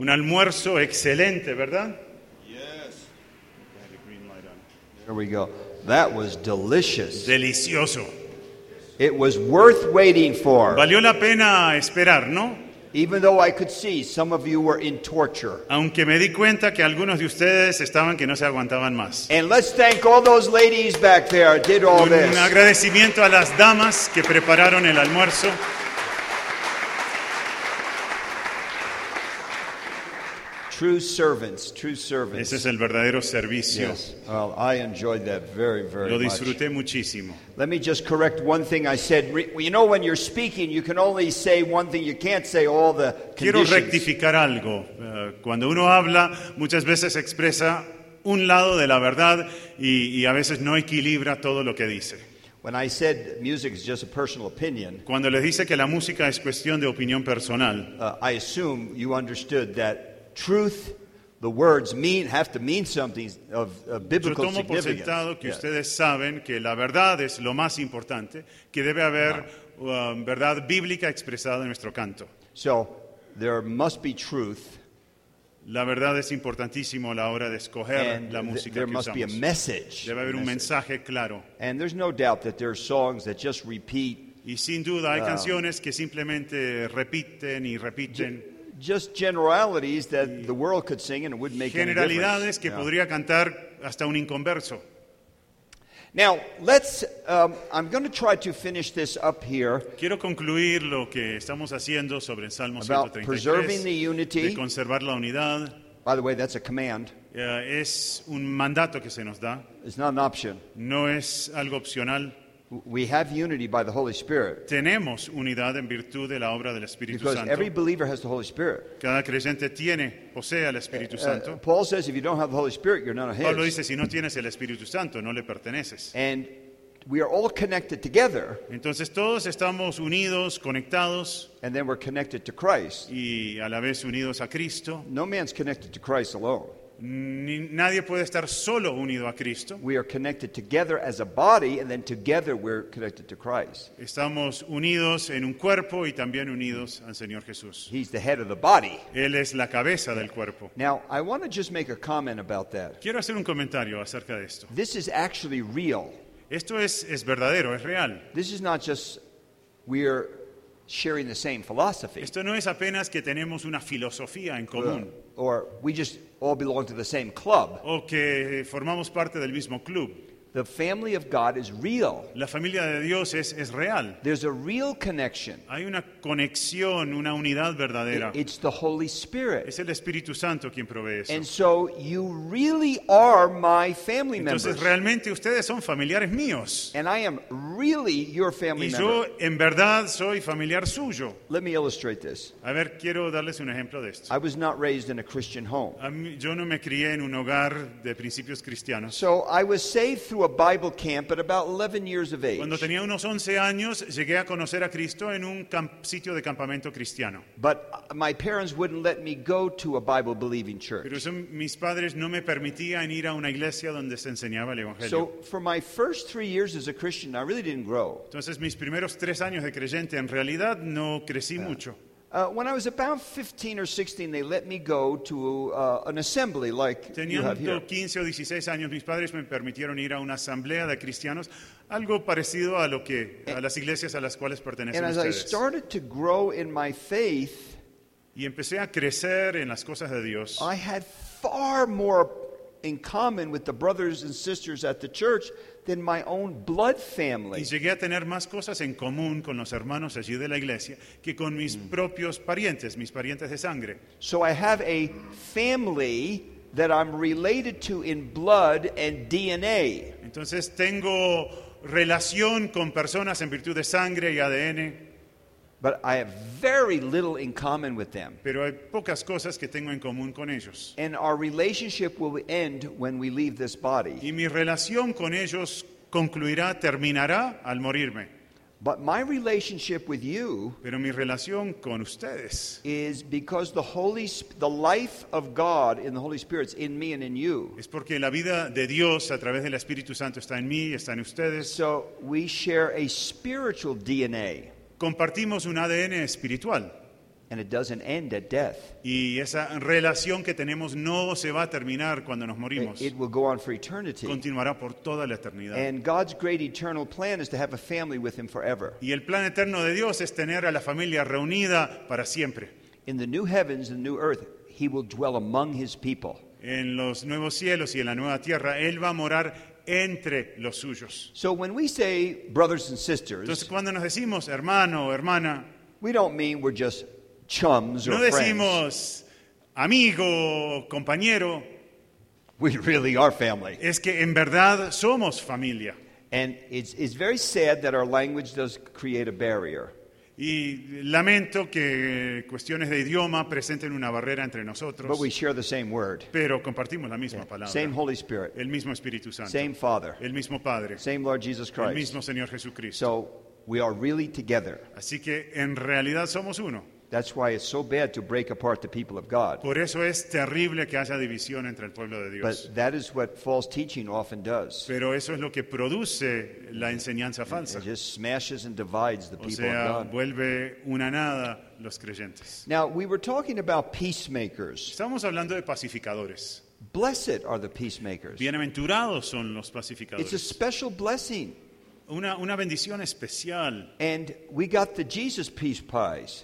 Un almuerzo excelente, ¿verdad? Yes. There we go. That was delicious. Delicioso. It was worth waiting for. Valió la pena esperar, ¿no? Even though I could see some of you were in torture. Aunque me di cuenta que algunos de ustedes estaban que no se aguantaban más. And let's thank all those ladies back there who did all Un this. agradecimiento a las damas que prepararon el almuerzo. True servants, true servants. Ese es el verdadero servicio. Yes. Well, I enjoyed that very, very Lo much. disfruté muchísimo. Let me just correct one thing I said. You know, when you're speaking, you can only say one thing. You can't say all the Quiero conditions. rectificar algo. Cuando uno habla, muchas veces expresa un lado de la verdad y a veces no equilibra todo lo que dice. When I said music is just a personal opinion, Cuando les dice que la música es cuestión de opinión personal, I assume you understood that truth, the words have to mean something of yo biblical tomo por significance. sentado que Yes. ustedes saben que la verdad es lo más importante, que debe haber verdad bíblica expresada en nuestro canto. So there must be truth, La verdad es importantísimo a la hora de escoger and la música there que must be a usamos. message. Debe haber un mensaje claro. And there's no doubt that there are songs that just repeat, Y sin duda hay canciones que simplemente repiten y repiten. just generalities that the world could sing and it wouldn't make any Generalidades difference. que Yeah. podría cantar hasta un inconverso. Now, I'm going to try to finish this up here Quiero concluir lo que estamos haciendo sobre el Salmo about 133, preserving the de unity. conservar la unidad. By the way, that's a command. Es un mandato que se nos da, It's not an option. no es algo opcional. We have unity by the Holy Spirit Tenemos unidad en virtud de la obra del Espíritu because Santo. every believer has the Holy Spirit. Cada creyente posee al Espíritu Santo. Paul says if you don't have the Holy Spirit, you're none of Pablo his. dice, si no tienes el Espíritu Santo, no le perteneces. And we are all connected together, Entonces todos estamos unidos, conectados and then we're connected to Christ. y a la vez unidos a Cristo. No man's connected to Christ alone. Nadie puede estar solo unido a Cristo. We are connected together as a body, and then together we're connected to Christ. Estamos unidos en un cuerpo y también unidos al Señor Jesús. He's the head of the body. Él es la cabeza del cuerpo. Now, I want to just make a comment about that. Quiero hacer un comentario acerca de esto. This is actually real. Esto es verdadero, es real. This is not just we're sharing the same philosophy, Esto no es apenas que tenemos una filosofía en común or we just all belong to the same club. o que formamos parte del mismo club. The family of God is real. La familia de Dios es real. There's a real connection. Hay una conexión, una unidad verdadera. It's the Holy Spirit. Es el Espíritu Santo quien provee eso. And so you really are my family Entonces members. realmente ustedes son familiares míos. And I am really your family Y member. yo en verdad soy familiar suyo. Let me illustrate this. A ver, quiero darles un ejemplo de esto. I was not raised in a Christian home. Yo no me crié en un hogar de principios cristianos. So I was saved through a Bible camp at about 11 years of age. Cuando tenía unos 11 años, llegué a conocer a Cristo en un sitio de campamento cristiano. But my parents wouldn't let me go to a Bible believing Pero church. mis padres no me permitían ir a una iglesia donde se enseñaba el Evangelio. So for my first 3 years as a Christian, I really didn't grow. Entonces mis primeros 3 años de creyente en realidad no crecí mucho. When I was about 15 or 16, they let me go to an assembly like you have here. Teniendo 15 o 16 años, mis padres me permitieron ir a una asamblea de cristianos, algo parecido a las iglesias a las cuales pertenecen And as I ustedes. started to grow in my faith, Y empecé a crecer en las cosas de Dios. I had far more in common with the brothers and sisters at the church than my own blood Y family. llegué a tener más cosas en común con los hermanos allí de la iglesia que con mis propios parientes, mis parientes de sangre. So I have a family that I'm related to in blood and DNA. Entonces tengo relación con personas en virtud de sangre y ADN, But I have very little in common with them. pero hay pocas cosas que tengo en común con ellos. And our relationship will end when we leave this body. Y mi relación con ellos terminará al morirme. But my relationship with you Pero mi relación con ustedes is because the life of God in the Holy Spirit's in me and in you. es porque la vida de Dios a través del Espíritu Santo está en mí, está en ustedes. So we share a spiritual DNA. Compartimos un ADN espiritual. and it doesn't end at death. Y esa relación que tenemos no se va a terminar cuando nos morimos. It will go on for eternity. Continuará por toda la eternidad. And God's great eternal plan is to have a family with him forever. Y el plan eterno de Dios es tener a la familia reunida para siempre. In the new heavens and new earth, he will dwell among his people. En los nuevos cielos y en la nueva tierra, Él va a morar entre los suyos. So when we say brothers and sisters, Entonces, cuando nos decimos hermano o hermana, we don't mean we're just chums or no friends. decimos amigo, compañero, We really are family. es que en verdad somos familia. And it's very sad that our language does create a barrier. Y lamento que cuestiones de idioma presenten una barrera entre nosotros, But we share the same word. pero compartimos la misma palabra, Same Holy Spirit. el mismo Espíritu Santo, Same Father. el mismo Padre, Same Lord Jesus el Christ. mismo Señor Jesucristo. So we are really together. Así que en realidad somos uno. That's why it's so bad to break apart the people of God. Por eso es terrible que haya división entre el pueblo de Dios. But that is what false teaching often does. Pero eso es lo que produce la enseñanza falsa. It just smashes and divides the O people sea, of God. vuelve una nada los creyentes. Now, we were talking about peacemakers. Estamos hablando de pacificadores. Blessed are the peacemakers. Bienaventurados son los It's a pacificadores. special blessing. Una bendición especial. And we got the Jesus Peace Prize.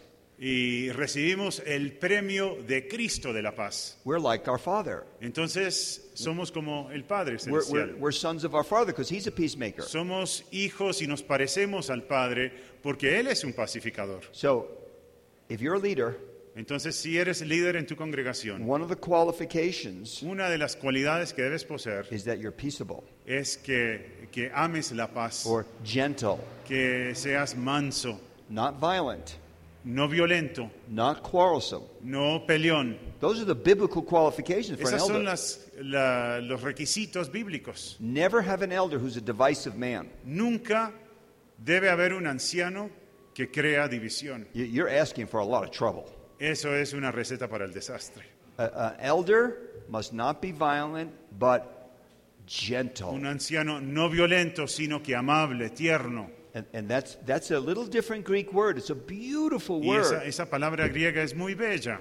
Y recibimos el premio de Cristo de la paz. We're like our Father. Entonces, somos como el Padre We're, Celestial. we're sons of our Father because He's a peacemaker. Somos hijos y nos parecemos al Padre porque Él es un pacificador. So, if you're a leader, Entonces, si eres líder en tu congregación, one of the qualifications una de las cualidades que debes poseer is that you're peaceable es que ames la paz, or gentle, que seas manso, not violent, no violento, not quarrelsome. no peleón. Those are the biblical qualifications for an Esos son elder. los requisitos bíblicos. Never have an elder who's a divisive man. Nunca debe haber un anciano que crea división. You're asking for a lot of trouble. Eso es una receta para el desastre. An elder must not be violent, but gentle. Un anciano no violento, sino que amable, tierno. And that's a little different Greek word. It's a beautiful Y word. esa palabra griega es muy bella.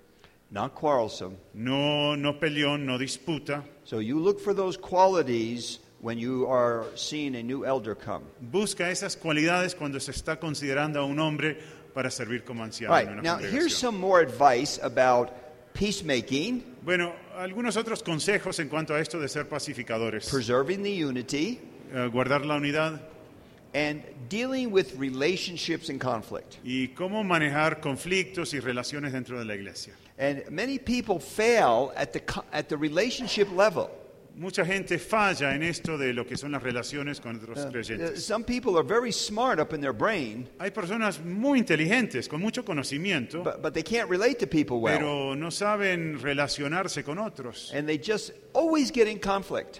Not quarrelsome. No peleón, no disputa. So you look for those qualities when you are seeing a new elder come. Busca esas cualidades cuando se está considerando a un hombre para servir como anciano All right, en una now here's congregación. some more advice about peacemaking, Bueno, algunos otros consejos en cuanto a esto de ser pacificadores. preserving the unity, Guardar la unidad and dealing with relationships and conflict. y cómo manejar conflictos y relaciones dentro de la iglesia. And many people fail at the relationship level. Mucha gente falla en esto de lo que son las relaciones con otros creyentes. Some people are very smart up in their brain, Hay personas muy inteligentes, con mucho conocimiento, but they can't relate to people well. pero no saben relacionarse con otros. And they just always get in conflict.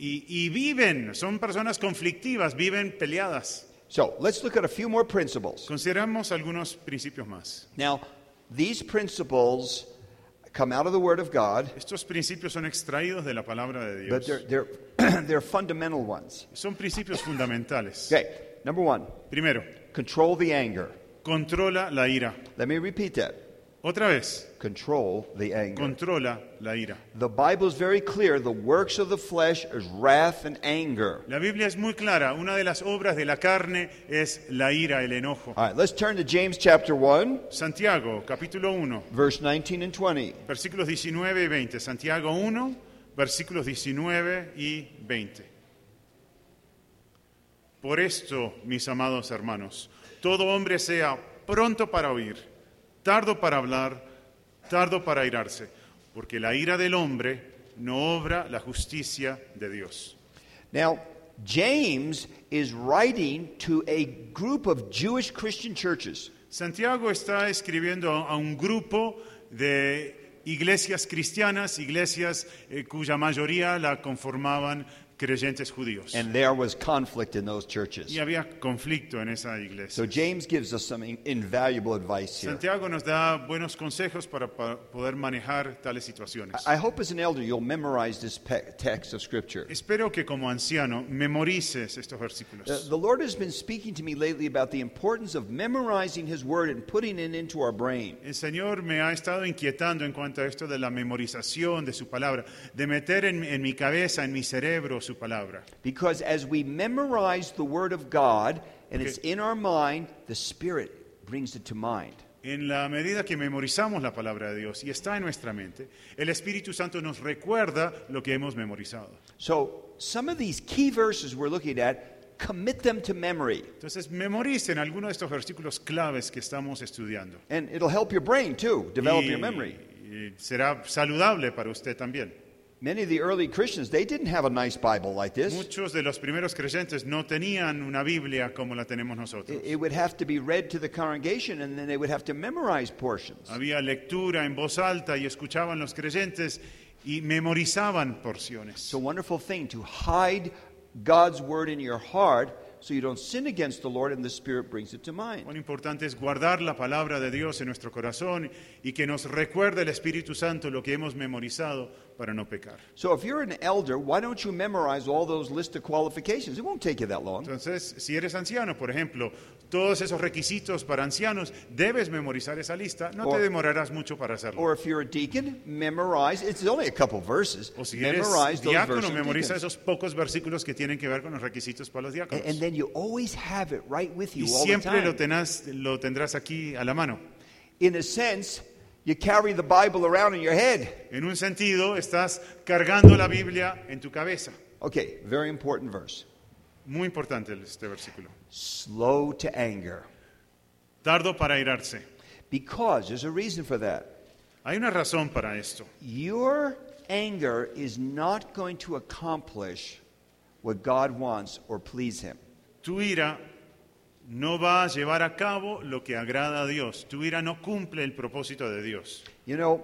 Y viven, son personas conflictivas, viven peleadas. So let's look at a few more principles. Consideramos algunos principios más. Now, these principles come out of the Word of God, Estos principios son extraídos de la palabra de but Dios. they're fundamental ones. Son principios fundamentales. Okay, number one, Primero, control the anger. controla la ira. Let me repeat that. Otra vez, Control the anger. controla la ira. The Bible is very clear. The works of the flesh is wrath and anger. La Biblia es muy clara. Una de las obras de la carne es la ira, el enojo. All right, let's turn to James chapter 1, Santiago, capítulo 1, verse 19 and 20. versículos 19 y 20. Santiago 1, versículos 19 y 20. Por esto, mis amados hermanos, todo hombre sea pronto para oír, tardo para hablar, tardo para airarse, porque la ira del hombre no obra la justicia de Dios. Now, James is writing to a group of Jewish Christian churches. Santiago está escribiendo a un grupo de iglesias cristianas, iglesias cuya mayoría la conformaban creyentes judíos. And there was conflict in those churches. Y había conflicto en esa iglesia. So James gives us some invaluable advice here. Santiago nos da buenos consejos para poder manejar tales situaciones. I hope as an elder you'll memorize this text of Scripture. Espero que como anciano memorices estos versículos. The Lord has been speaking to me lately about the importance of memorizing His Word and putting it into our brain. El Señor me ha estado inquietando en cuanto a esto de la memorización de su palabra, de meter en mi cabeza, en mi cerebro su palabra. Because as we memorize the Word of God and it's in our mind, the Spirit brings it to mind. En la medida que memorizamos la palabra de Dios y está en nuestra mente, el Espíritu Santo nos recuerda lo que hemos memorizado. So some of these key verses we're looking at, commit them to memory. Entonces memoricen algunos de estos versículos claves que estamos estudiando. And it'll help your brain too, develop your Y memory. será saludable para usted también. Many of the early Christians, they didn't have a nice Bible like this. Muchos de los primeros creyentes no tenían una Biblia como la tenemos nosotros. It would have to be read to the congregation and then they would have to memorize portions. Había lectura en voz alta y escuchaban los creyentes y memorizaban porciones. It's a wonderful thing to hide God's Word in your heart so you don't sin against the Lord and the Spirit brings it to mind. Cuán importante es guardar la palabra de Dios en nuestro corazón y que nos recuerde el Espíritu Santo lo que hemos memorizado para no pecar. So if you're an elder, why don't you memorize all those list of qualifications? It won't take you that long. Entonces, si eres anciano, por ejemplo, todos esos requisitos para ancianos, debes memorizar esa lista, no te demorarás mucho para hacerlo. Or if you're a deacon, memorize. It's only a couple verses. O si eres Memorize those diácono, verses. memoriza esos pocos versículos que tienen que ver con los requisitos para los diáconos. And then you always have it right with you Y all the siempre time. lo tendrás aquí a la mano. In a sense, you carry the Bible around in your head. En un sentido, estás cargando la Biblia en tu cabeza. Okay, very important verse. Muy importante este versículo. Slow to anger. Tardo para airarse. Because there's a reason for that. Hay una razón para esto. Your anger is not going to accomplish what God wants or please Him. Tu ira no va a llevar a cabo lo que agrada a Dios. Tu ira no cumple el propósito de Dios. You know,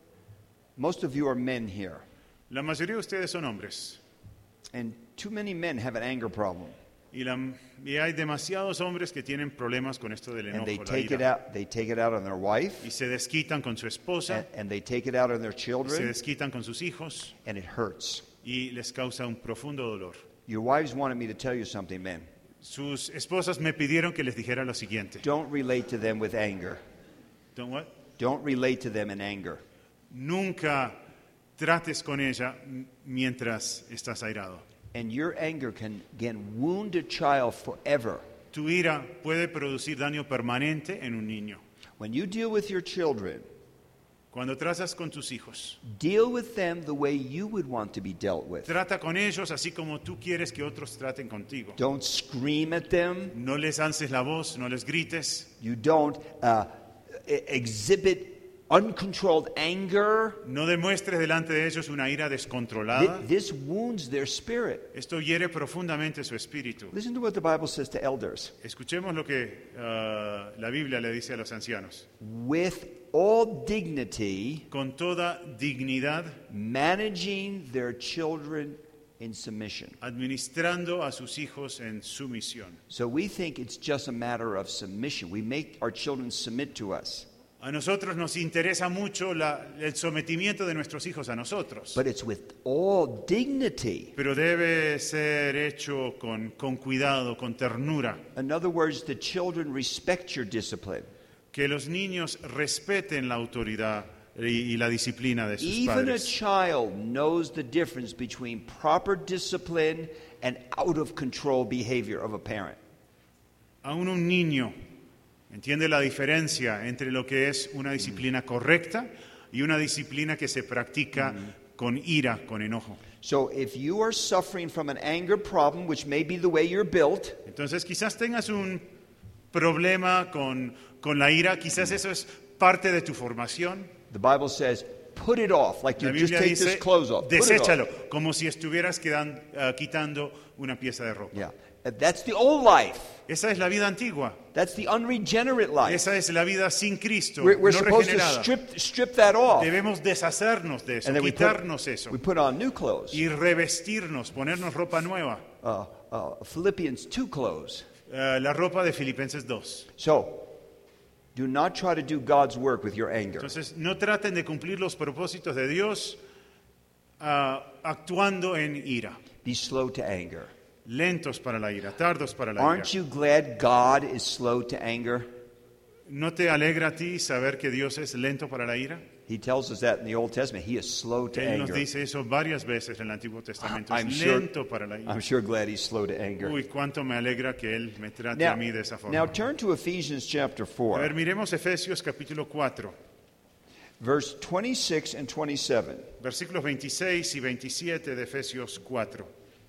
most of you are men here, La mayoría de ustedes son hombres. and too many men have an anger problem. Y hay demasiados hombres que tienen problemas con esto del And enojo, they la take it ira. out. They take it out on their wife, Y se desquitan con su esposa, and they take it out on their se children, desquitan con sus hijos and it hurts. y les causa un profundo dolor. Your wives wanted me to tell you something, men. Sus esposas me pidieron que les dijera lo siguiente. Don't relate to them with anger. Don't what? Don't relate to them in anger. Nunca trates con ella mientras estás airado. And your anger can wound a child forever. Tu ira puede producir daño permanente en un niño. When you deal with your children, Cuando tratas con tus hijos, deal with them the way you would want to be dealt with. trata con ellos así como tú quieres que otros traten contigo. Don't scream at them. No les alces la voz, no les grites. You don't exhibit uncontrolled anger. No demuestres delante de ellos una ira descontrolada. This wounds their spirit. Esto hiere profundamente su espíritu. Listen to what the Bible says to elders. Escuchemos lo que la Biblia le dice a los ancianos. With all dignity, Con toda dignidad, managing their children in submission. administrando a sus hijos en sumisión. So we think it's just a matter of submission. We make our children submit to us. A nosotros nos interesa mucho el sometimiento de nuestros hijos a nosotros, But it's with all dignity. pero debe ser hecho con cuidado, con ternura. In other words, the children respect your discipline. Que los niños respeten la autoridad y la disciplina de sus Even a padres. child knows the difference between proper discipline and out of control behavior of a parent. Aún un niño entiende la diferencia entre lo que es una disciplina correcta y una disciplina que se practica con ira, con enojo. So if you are suffering from an anger problem, which may be the way you're built, Entonces quizás tengas un problema con la ira, quizás eso es parte de tu formación. the Bible says, put it off, like La you just Biblia take dice, this clothes off. Put it off. deséchalo, como si estuvieras quitando una pieza de ropa. Yeah. That's the old life. Esa es la vida antigua. That's the unregenerate life. Esa es la vida sin Cristo, We're no supposed to regenerada. strip that off. Debemos deshacernos de eso, And then quitarnos eso we put on new clothes. y revestirnos, ponernos ropa nueva. Philippians 2 clothes. La ropa de Filipenses 2. So, do not try to do God's work with your anger. Entonces, no traten de cumplir los propósitos de Dios actuando en ira. Be slow to anger. Lentos para la ira, tardos para la ira. Aren't you glad God is slow to anger? ¿No te alegra a ti saber que Dios es lento para la ira? He tells us that in the Old Testament. He is slow to Él nos anger. dice eso varias veces en el Antiguo Testamento. I'm Es sure- lento para la ira. I'm sure glad he's slow to anger. Uy, cuánto me alegra que Él me trate Now, a mí de esa now forma. turn to Ephesians chapter A 4, ver, miremos Efesios capítulo 4, verse 26 and 27. versículos 26 y 27 de Efesios 4.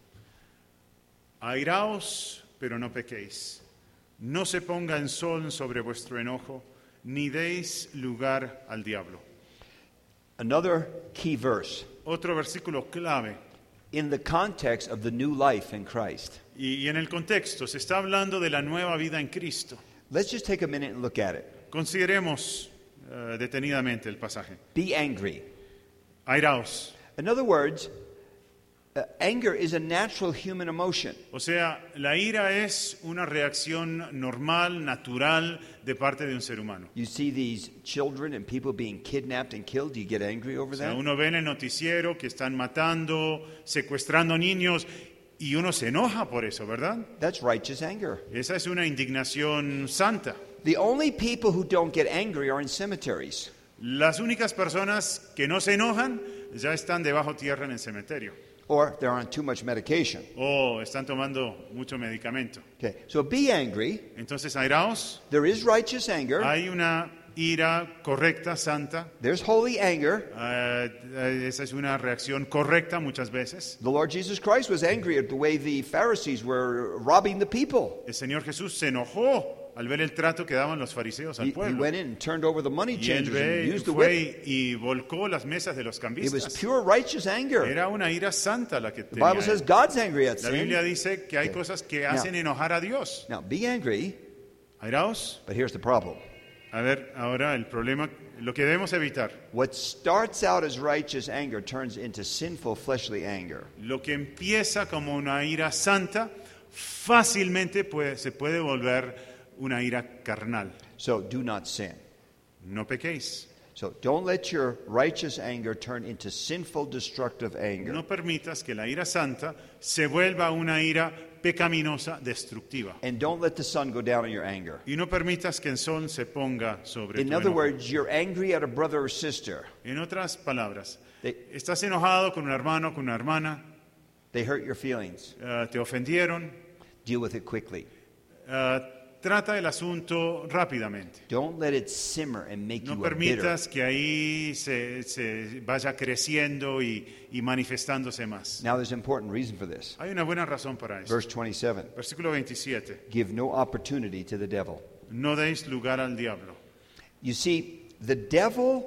Airaos, pero no pequéis. No se ponga el sol sobre vuestro enojo, ni deis lugar al diablo. Another key verse Otro versículo clave. in the context of the new life in Christ. Y en el contexto se está hablando de la nueva vida en Cristo. Let's just take a minute and look at it. Consideremos detenidamente el pasaje. Be angry. Airaos. In other words, anger is a natural human emotion. O sea, la ira es una reacción normal, natural, de parte de un ser humano. You see these children and people being kidnapped and killed. Do you get angry over O sea, that? uno ve en el noticiero que están matando, secuestrando niños, y uno se enoja por eso, ¿verdad? That's righteous anger. Esa es una indignación santa. The only people who don't get angry are in cemeteries. Las únicas personas que no se enojan ya están debajo tierra en el cementerio. Or they're on too much medication. O están tomando mucho medicamento. Okay, so be angry. Entonces, airaos, There is righteous anger. hay una ira correcta, santa. There's holy anger. Esa es una reacción correcta muchas veces. The Lord Jesus Christ was angry at the way the Pharisees were robbing the people. El Señor Jesús se enojó al ver el trato que daban los fariseos al He pueblo. went in and turned over the money Y él changers and used the whip. fue y volcó las mesas de los It was cambistas. pure righteous anger. Era una ira santa la que The tenía Bible says él. God's angry at La sin. Biblia dice que hay Okay. cosas que hacen enojar a Dios. Now be angry, Airaos. but here's the problem. A ver, ahora el problema, lo que debemos evitar. What starts out as righteous anger turns into sinful fleshly anger. Lo que empieza como una ira santa, fácilmente se puede volver una ira carnal. So do not sin. No pequéis. So don't let your righteous anger turn into sinful, destructive anger. No permitas que la ira santa se vuelva una ira pecaminosa, destructiva. And don't let the sun go down on your anger. Y no permitas que el sol se ponga sobre In tu other enojo. words, you're angry at a brother or sister. En otras palabras, They, estás enojado con un hermano, con una hermana, they hurt your feelings. te ofendieron, Deal with it quickly. trata el asunto rápidamente. Don't let it simmer and make No you a bitter. permitas que ahí se vaya creciendo y manifestándose más. Now there's an important reason for this. Hay una buena razón para eso. Verse 27. Versículo 27. Give no opportunity to the devil. No deis lugar al diablo. You see, the devil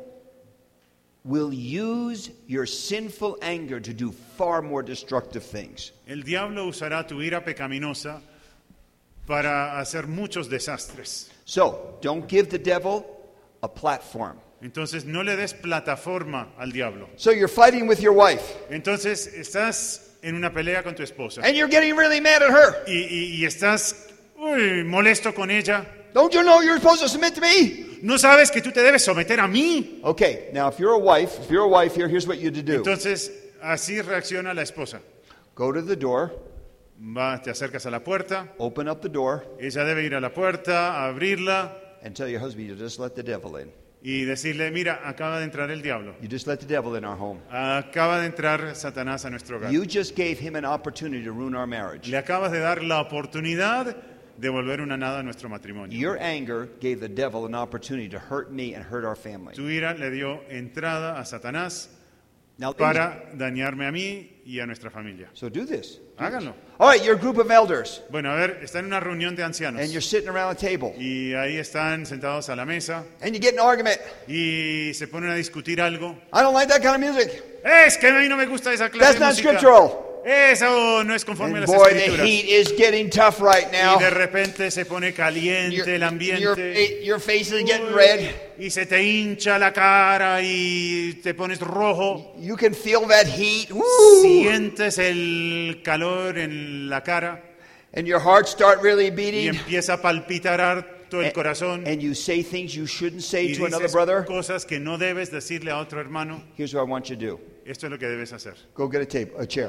will use your sinful anger to do far more destructive things. El diablo usará tu ira pecaminosa para hacer muchos desastres. So, don't give the devil a platform. Entonces no le des plataforma al diablo. So you're fighting with your wife, Entonces estás en una pelea con tu esposa and you're getting really mad at her. y estás molesto con ella. Don't you know you're supposed to submit to me? No sabes que tú te debes someter a mí. Okay, now if you're a wife here, here's what you do. Entonces así reacciona la esposa. Go to the door, Te acercas a la puerta, open up the door, ella debe ir a la puerta, a abrirla and tell your husband you just let the devil in. y decirle, mira, acaba de entrar el diablo, You just let the devil in our home. acaba de entrar Satanás a nuestro hogar. You just gave him an opportunity to ruin our marriage. Le acabas de dar la oportunidad de volver una nada a nuestro matrimonio. Your anger gave the devil an opportunity to hurt me and hurt our family. Tu ira le dio entrada a Satanás Now, para dañarme a mí y a nuestra familia. so do this. Háganlo. All right, you're a group of elders, Bueno, a ver, está en una reunión de ancianos and you're sitting around a table, y ahí están sentados a la mesa and you get in an argument. y se ponen a discutir algo. I don't like that kind of music. Es que a mí no me gusta esa clase That's de not música. scriptural. Eso no es conforme a And las boy, the escrituras. heat is getting tough right now. Y de repente se pone caliente el ambiente. Your face is getting red. Y se te hincha la cara y te pones rojo. You can feel that heat. Woo! Sientes el calor en la cara And your heart start really y beating. empieza a palpitar todo el corazón. And you say things you shouldn't say Y to another dices brother. cosas que no debes decirle a otro hermano. Here's what I want you to do. Esto es lo que debes hacer. Go get a chair.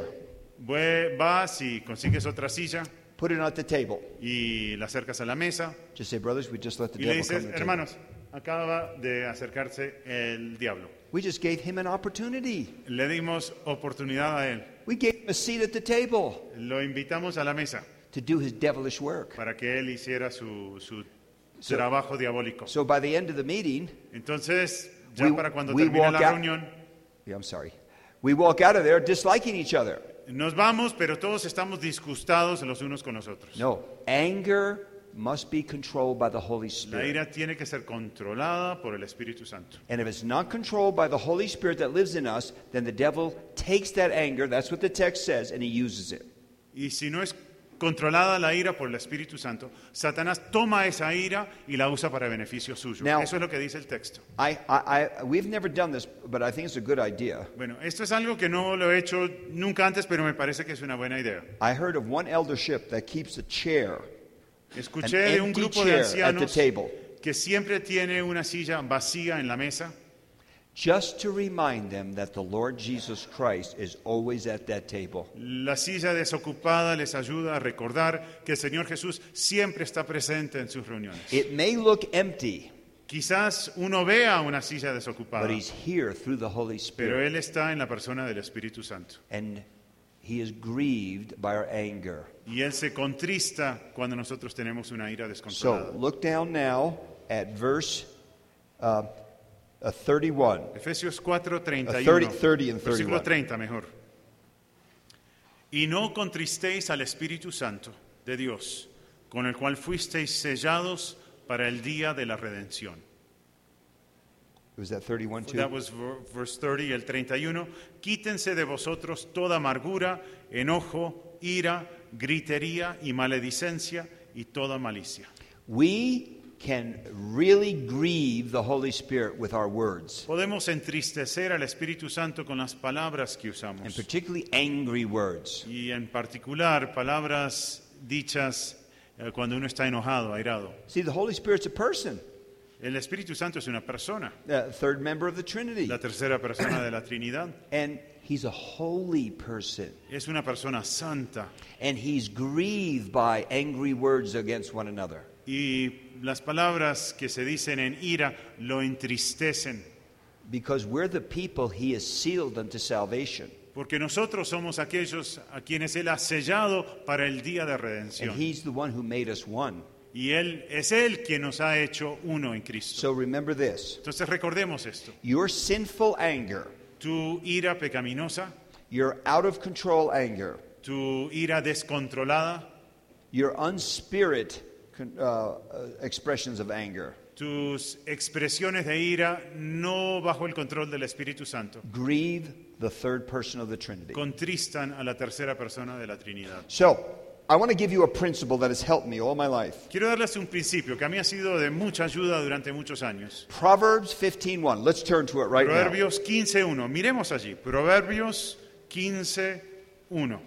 Vas y consigues otra silla Put it at the table. y la acercas a la mesa Just say, brothers, we just let the y le devil come dices, to the table. hermanos, acaba de acercarse el diablo. We just gave him an opportunity. Le dimos oportunidad a él. We gave him a seat at the table Lo invitamos a la mesa to do his devilish work. para que él hiciera su trabajo diabólico. So by the end of the meeting, Entonces, ya We- para cuando we termine walk la out- reunión, I'm sorry, we walk out of there disliking each other. nos vamos, pero todos estamos disgustados los unos con los otros. No, anger must be controlled by the Holy La Spirit. ira tiene que ser controlada por el Espíritu Santo. And if it's not controlled by the Holy Spirit that lives in us, then the devil takes that anger, that's what the text says, and he uses it. Y si no es controlada la ira por el Espíritu Santo, Satanás toma esa ira y la usa para beneficio suyo. Now- Eso es lo que dice el texto. We've never done this, but I think it's a good idea. Bueno, esto es algo que no lo he hecho nunca antes, pero me parece que es una buena idea. I heard of one eldership that keeps a chair, Escuché an de un empty grupo de chair at the ancianos table, que siempre tiene una silla vacía en la mesa just to remind them that the Lord Jesus Christ is always at that table. La silla desocupada les ayuda a recordar que el Señor Jesús siempre está presente en sus reuniones. It may look empty, Quizás uno vea una silla but desocupada, he's here through the Holy pero Spirit. Él está en la persona del Espíritu Santo. And he is grieved by our anger. Y Él se contrista cuando nosotros tenemos una ira So descontrolada. look down now at verse 31. Efesios 4, 31. 30 and 31. Versículo 30 mejor. Y no contristéis al Espíritu Santo de Dios, con el cual fuisteis sellados para el día de la redención. Was that 31 too? That was verse 30 y el 31. Quítense de vosotros toda amargura, enojo, ira, gritería y maledicencia y toda malicia. We can really grieve the Holy Spirit with our words, Podemos entristecer al Espíritu Santo con las palabras que and usamos. particularly angry words. Y en particular, palabras dichas cuando uno está enojado, airado. See, the Holy Spirit's a person, El Espíritu Santo es una persona, the third member of the Trinity, la tercera persona de la Trinidad. and he's a holy person, Es una persona santa. and he's grieved by angry words against one another. Y las palabras que se dicen en ira lo entristecen. Because we're the people he has sealed unto salvation. Porque nosotros somos aquellos a quienes Él ha sellado para el día de And redención. he's the one who made us one. Y es Él quien nos ha hecho uno en Cristo. So remember this. Entonces recordemos esto. Your sinful anger, Tu ira pecaminosa, your out of control anger, tu ira descontrolada, your unspirit expressions of anger tus expresiones de ira no bajo el control del Espíritu Santo, grieve the third person of the Trinity. contristan a la tercera persona de la Trinidad. So, I want to give you a principle that has helped me all my life. Quiero darles un principio que a mí ha sido de mucha ayuda durante muchos años. Proverbs 15:1. Let's turn to it right now. Proverbios 15.1. Miremos allí. Proverbios 15.1.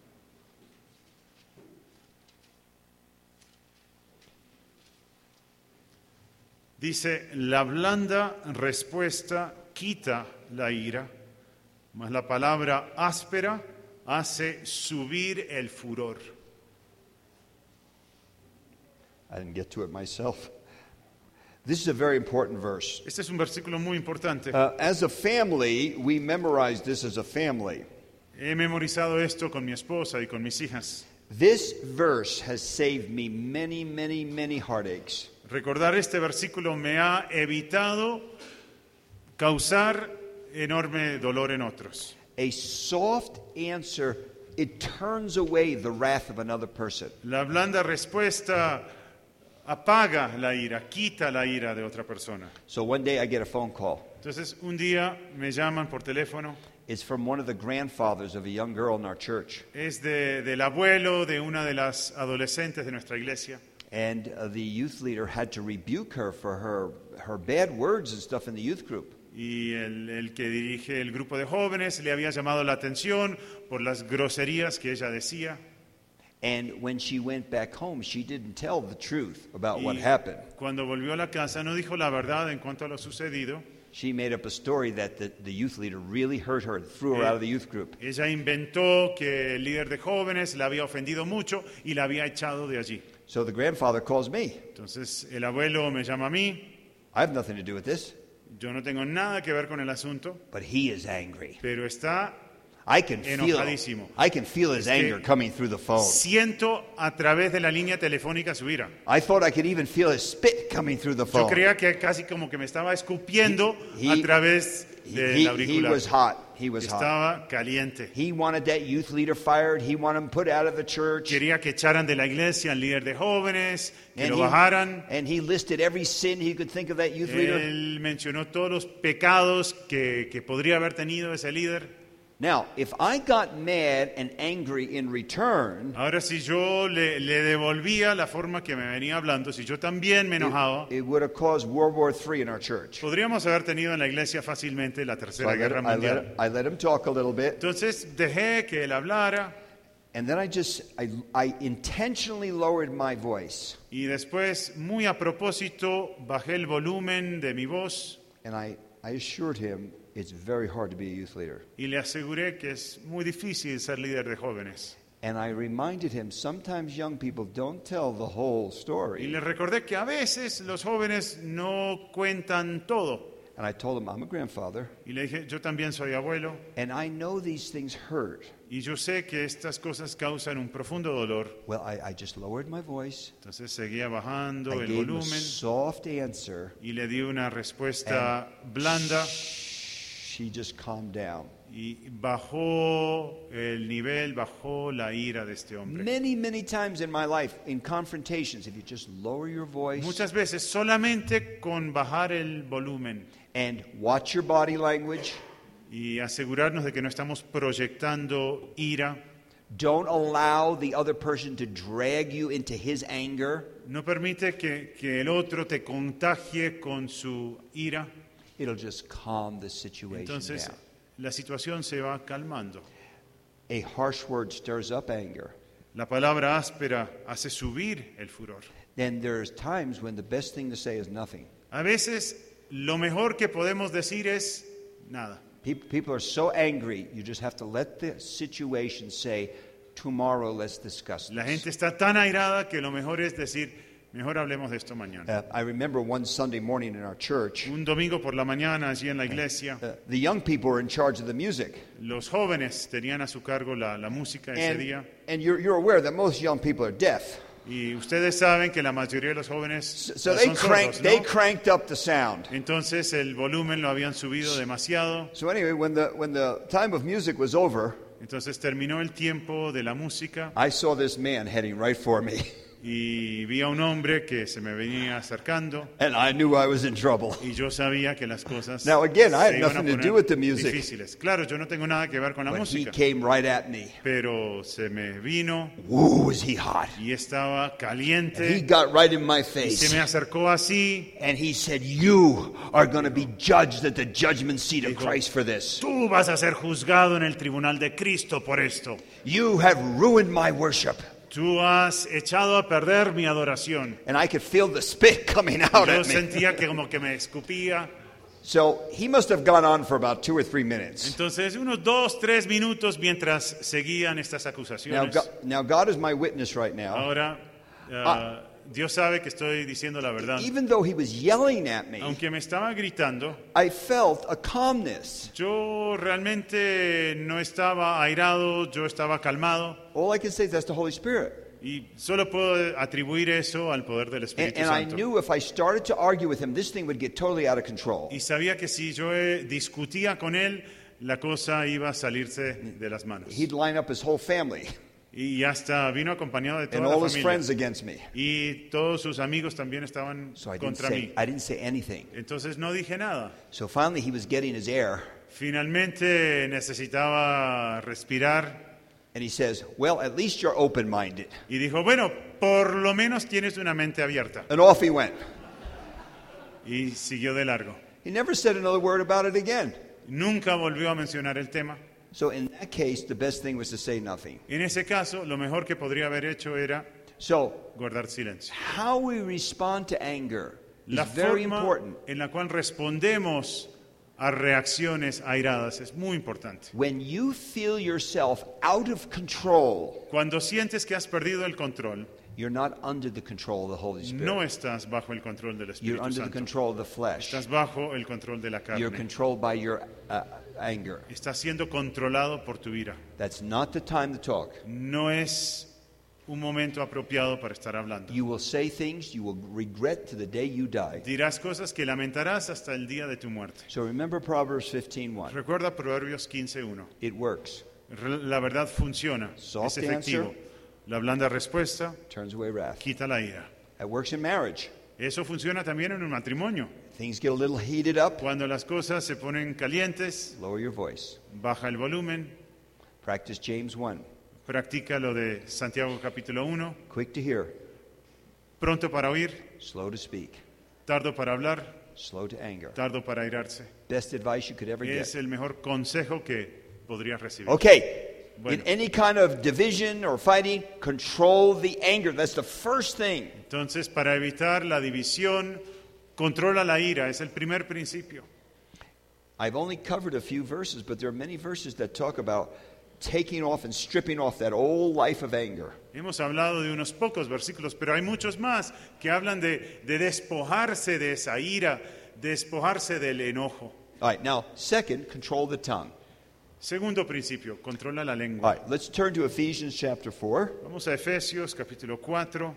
Dice, la blanda respuesta quita la ira, mas la palabra áspera hace subir el furor. I didn't get to it myself. This is a very important verse. Este es un versículo muy importante. As a family, we memorized this as a family. He memorizado esto con mi esposa y con mis hijas. This verse has saved me many, many, many heartaches. Recordar este versículo me ha evitado causar enorme dolor en otros. A soft answer, it turns away the wrath of another person. La blanda respuesta apaga la ira, quita la ira de otra persona. So one day I get a phone call. Entonces, un día me llaman por teléfono It's from one of the grandfathers of a young girl in our church. Es del abuelo de una de las adolescentes de nuestra iglesia. And the youth leader had to rebuke her for her bad words and stuff in the youth group. Y el que dirige el grupo de jóvenes le había llamado la atención por las groserías que ella decía. And when she went back home, she didn't tell the truth about what Y happened. cuando volvió a la casa no dijo la verdad en cuanto a lo sucedido. She made up a story that the youth leader really hurt her, threw her out of the youth group. Ella inventó que el líder de jóvenes la había ofendido mucho y la había echado de allí. So the grandfather calls me. Entonces el abuelo me llama a mí. I have nothing to do with this, Yo no tengo nada que ver con el asunto, but he is angry. pero está I can enojadísimo. feel his anger coming through the phone. Siento a través de la línea telefónica su ira. I thought I could even feel his spit coming through the Yo phone. creía que casi como que me estaba escupiendo He- a través del He auricular. was hot. He was hot. Estaba caliente. He wanted that youth leader fired. He wanted him put out of the church. Quería que echaran de la iglesia al líder de jóvenes, que And lo bajaran. and he listed every sin he could think of that youth leader. Él mencionó todos los pecados que podría haber tenido ese líder. Now, if I got mad and angry in return, Ahora, si yo le devolvía la forma que me venía hablando, si yo también me enojaba, it would have caused World War III in our church. podríamos haber tenido en la iglesia fácilmente la So Tercera Guerra Mundial. I let him talk a little bit, Entonces dejé que él hablara and then I intentionally lowered my voice, y después, muy a propósito, bajé el volumen de mi voz and I assured him it's very hard to be a youth leader. y le aseguré que es muy difícil ser líder de jóvenes. And I reminded him sometimes young people don't tell the whole Y story. le recordé que a veces los jóvenes no cuentan todo. And I told him I'm a grandfather, Y le dije, yo también soy abuelo and I know these things hurt. y yo sé que estas cosas causan un profundo dolor. Well, I just lowered my voice. Entonces seguía bajando I el gave him a volumen soft answer. y le di una respuesta blanda She just calmed down. y bajó el nivel, bajó la ira de este hombre. Many times in my life, in confrontations, if you just lower your voice Muchas veces solamente con bajar el volumen and watch your body language, y asegurarnos de que no estamos proyectando ira, don't allow the other person to drag you into his anger, no permite que el otro te contagie con su ira, it'll just calm the situation entonces down. la situación se va calmando. A harsh word stirs up anger. La palabra áspera hace subir el furor. Then there's times when the best thing to say is nothing. A veces lo mejor que podemos decir es nada. People are so angry, you just have to let the situation say, tomorrow let's discuss La this. gente está tan airada que lo mejor es decir, mejor hablemos de esto mañana. I remember one Sunday morning in our church, Un domingo por la mañana allí en la iglesia, the young people were in charge of the music. los jóvenes tenían a su cargo la música ese día. And you're aware that most young people are deaf. Y ustedes saben que la mayoría de los jóvenes So they son sordos, they ¿no? cranked up the sound. Entonces el volumen lo habían subido demasiado. So anyway, when the time of music was over, Entonces terminó el tiempo de la música I saw this man heading right for me. y vi a un hombre que se me venía acercando And I knew I was in trouble. y yo sabía que las cosas Now, again, I had se iban a nothing to poner do with the music. difíciles. Claro, yo no tengo nada que ver con la But he música, came right at me. pero se me vino Ooh, was he hot. y estaba He caliente got right in my y se face. me acercó así. And he said, you are going to be judged at the judgment seat of Dijo, Christ for this. Tú vas a ser juzgado en el tribunal de Cristo por esto. You have ruined my worship. Tú has echado a perder mi adoración. And I could feel the spit coming out Yo at me. sentía que como que me escupía. So he must have gone on for about 2 or 3 minutes. Entonces, unos 2, 3 minutos mientras seguían estas acusaciones. Now God is my witness right now. Ahora, Dios sabe que estoy diciendo la verdad. Even though he was yelling at me, Aunque me estaba gritando, I felt a calmness. yo realmente no estaba airado, yo estaba calmado. All I can say is that's the Holy Spirit. Y solo puedo atribuir eso al poder del Espíritu And I Santo. knew if I started to argue with him, this thing would get totally out of control. Y sabía que si yo discutía con él, la cosa iba a salirse de las manos. He'd line up his whole family Y hasta vino acompañado de and toda all la his familia. friends against me. Y todos sus amigos también estaban So I contra mí. didn't say anything. Entonces no dije nada. So finally he was getting his air. Finalmente necesitaba respirar And he says, well, at least you're open-minded. y dijo, bueno, por lo menos tienes una mente abierta. And off he went. Y siguió de largo. He never said another word about it again. Nunca volvió a mencionar el tema. So in that case, the best thing was to say nothing. En ese caso, lo mejor que podría haber hecho era So guardar silencio. how we respond to anger is La very forma important. en la cual respondemos a reacciones airadas es muy importante. When you feel yourself out of control, Cuando sientes que has perdido el control, you're not under the control of the Holy Spirit. no estás bajo el control del You're Espíritu under the Santo. control of the flesh. Estás bajo el control de la You're carne. controlled by your anger. Estás siendo controlado por tu ira. That's not the time to talk. No es un momento apropiado para estar hablando. You will say things you will regret to the day you die. Dirás cosas que lamentarás hasta el día de tu muerte. So remember Proverbs 15:1. Recuerda Proverbios 15:1. It works. La verdad funciona, Soft es efectivo. answer. La blanda respuesta Turns away wrath. quita la ira. That works in marriage. Eso funciona también en un matrimonio. Things get a little heated up. Cuando las cosas se ponen calientes, Lower your voice. baja el volumen, Practice James 1. practica lo de Santiago capítulo 1, Quick to hear, pronto para oír, slow to speak, tardo para hablar, slow to anger. tardo para airarse. Best advice you could ever Es get. el mejor consejo que podrías recibir. Okay. Bueno. In any kind of division or fighting, control the anger. That's the first thing. Entonces, para evitar la división, controla la ira, es el primer principio. I've only covered a few verses, but there are many verses that talk about taking off and stripping off that old life of anger. Hemos hablado de unos pocos versículos, pero hay muchos más que hablan de despojarse de esa ira, despojarse del enojo. All right, now, second, control the tongue. Segundo principio, controla la All lengua. right, let's turn to Ephesians chapter 4. Vamos a Efesios capítulo 4.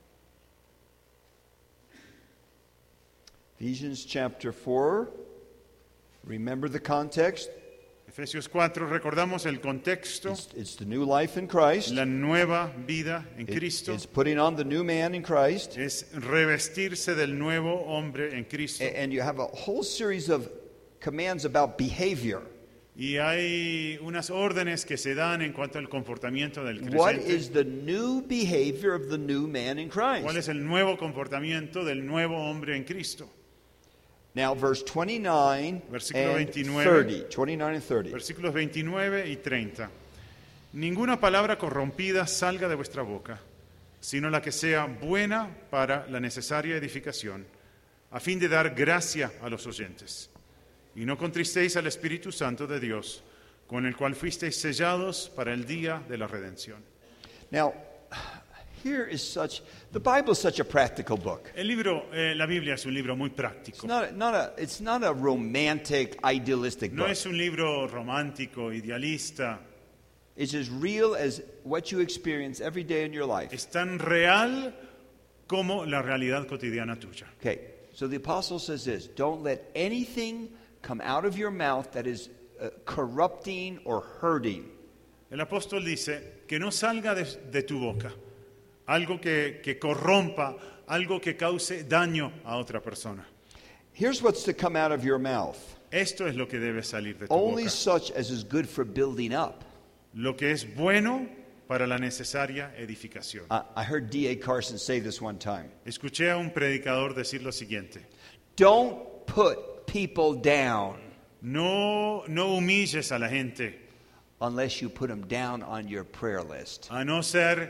Ephesians chapter 4. Remember the context. Efesios 4, recordamos el contexto, It's the new life in Christ. la nueva vida en It- Cristo, It's putting on the new man in Christ. es revestirse del nuevo hombre en Cristo. And you have a whole series of commands about behavior. Y hay unas órdenes que se dan en cuanto al comportamiento del What creyente. is the new behavior of the new man in ¿Cuál Christ? es el nuevo comportamiento del nuevo hombre en Cristo? Now, verse 29 Versículo and 29. 30. 29 and 30. Versículos 29 y 30. Ninguna palabra corrompida salga de vuestra boca, sino la que sea buena para la necesaria edificación, a fin de dar gracia a los oyentes. Y no contristéis al Espíritu Santo de Dios, con el cual fuisteis sellados para el día de la redención. Now, here is the Bible is such a practical book. El libro, la Biblia es un libro muy práctico. It's not a romantic, idealistic No book. es un libro romántico, idealista. It's as real as what you experience every day in your life. Es tan real como la realidad cotidiana tuya. Okay, so the apostle says this: don't let anything come out of your mouth that is corrupting or hurting. El apóstol dice que no salga de tu boca algo que corrompa, algo que cause daño a otra persona. Here's what's to come out of your mouth: Esto es lo que debe salir de tu only boca. such as is good for building up. Lo que es bueno para la necesaria edificación. I heard D.A. Carson say this one time: Escuché a un predicador decir lo siguiente: don't put people down no humilles a la gente, unless you put them down on your prayer list. a no ser,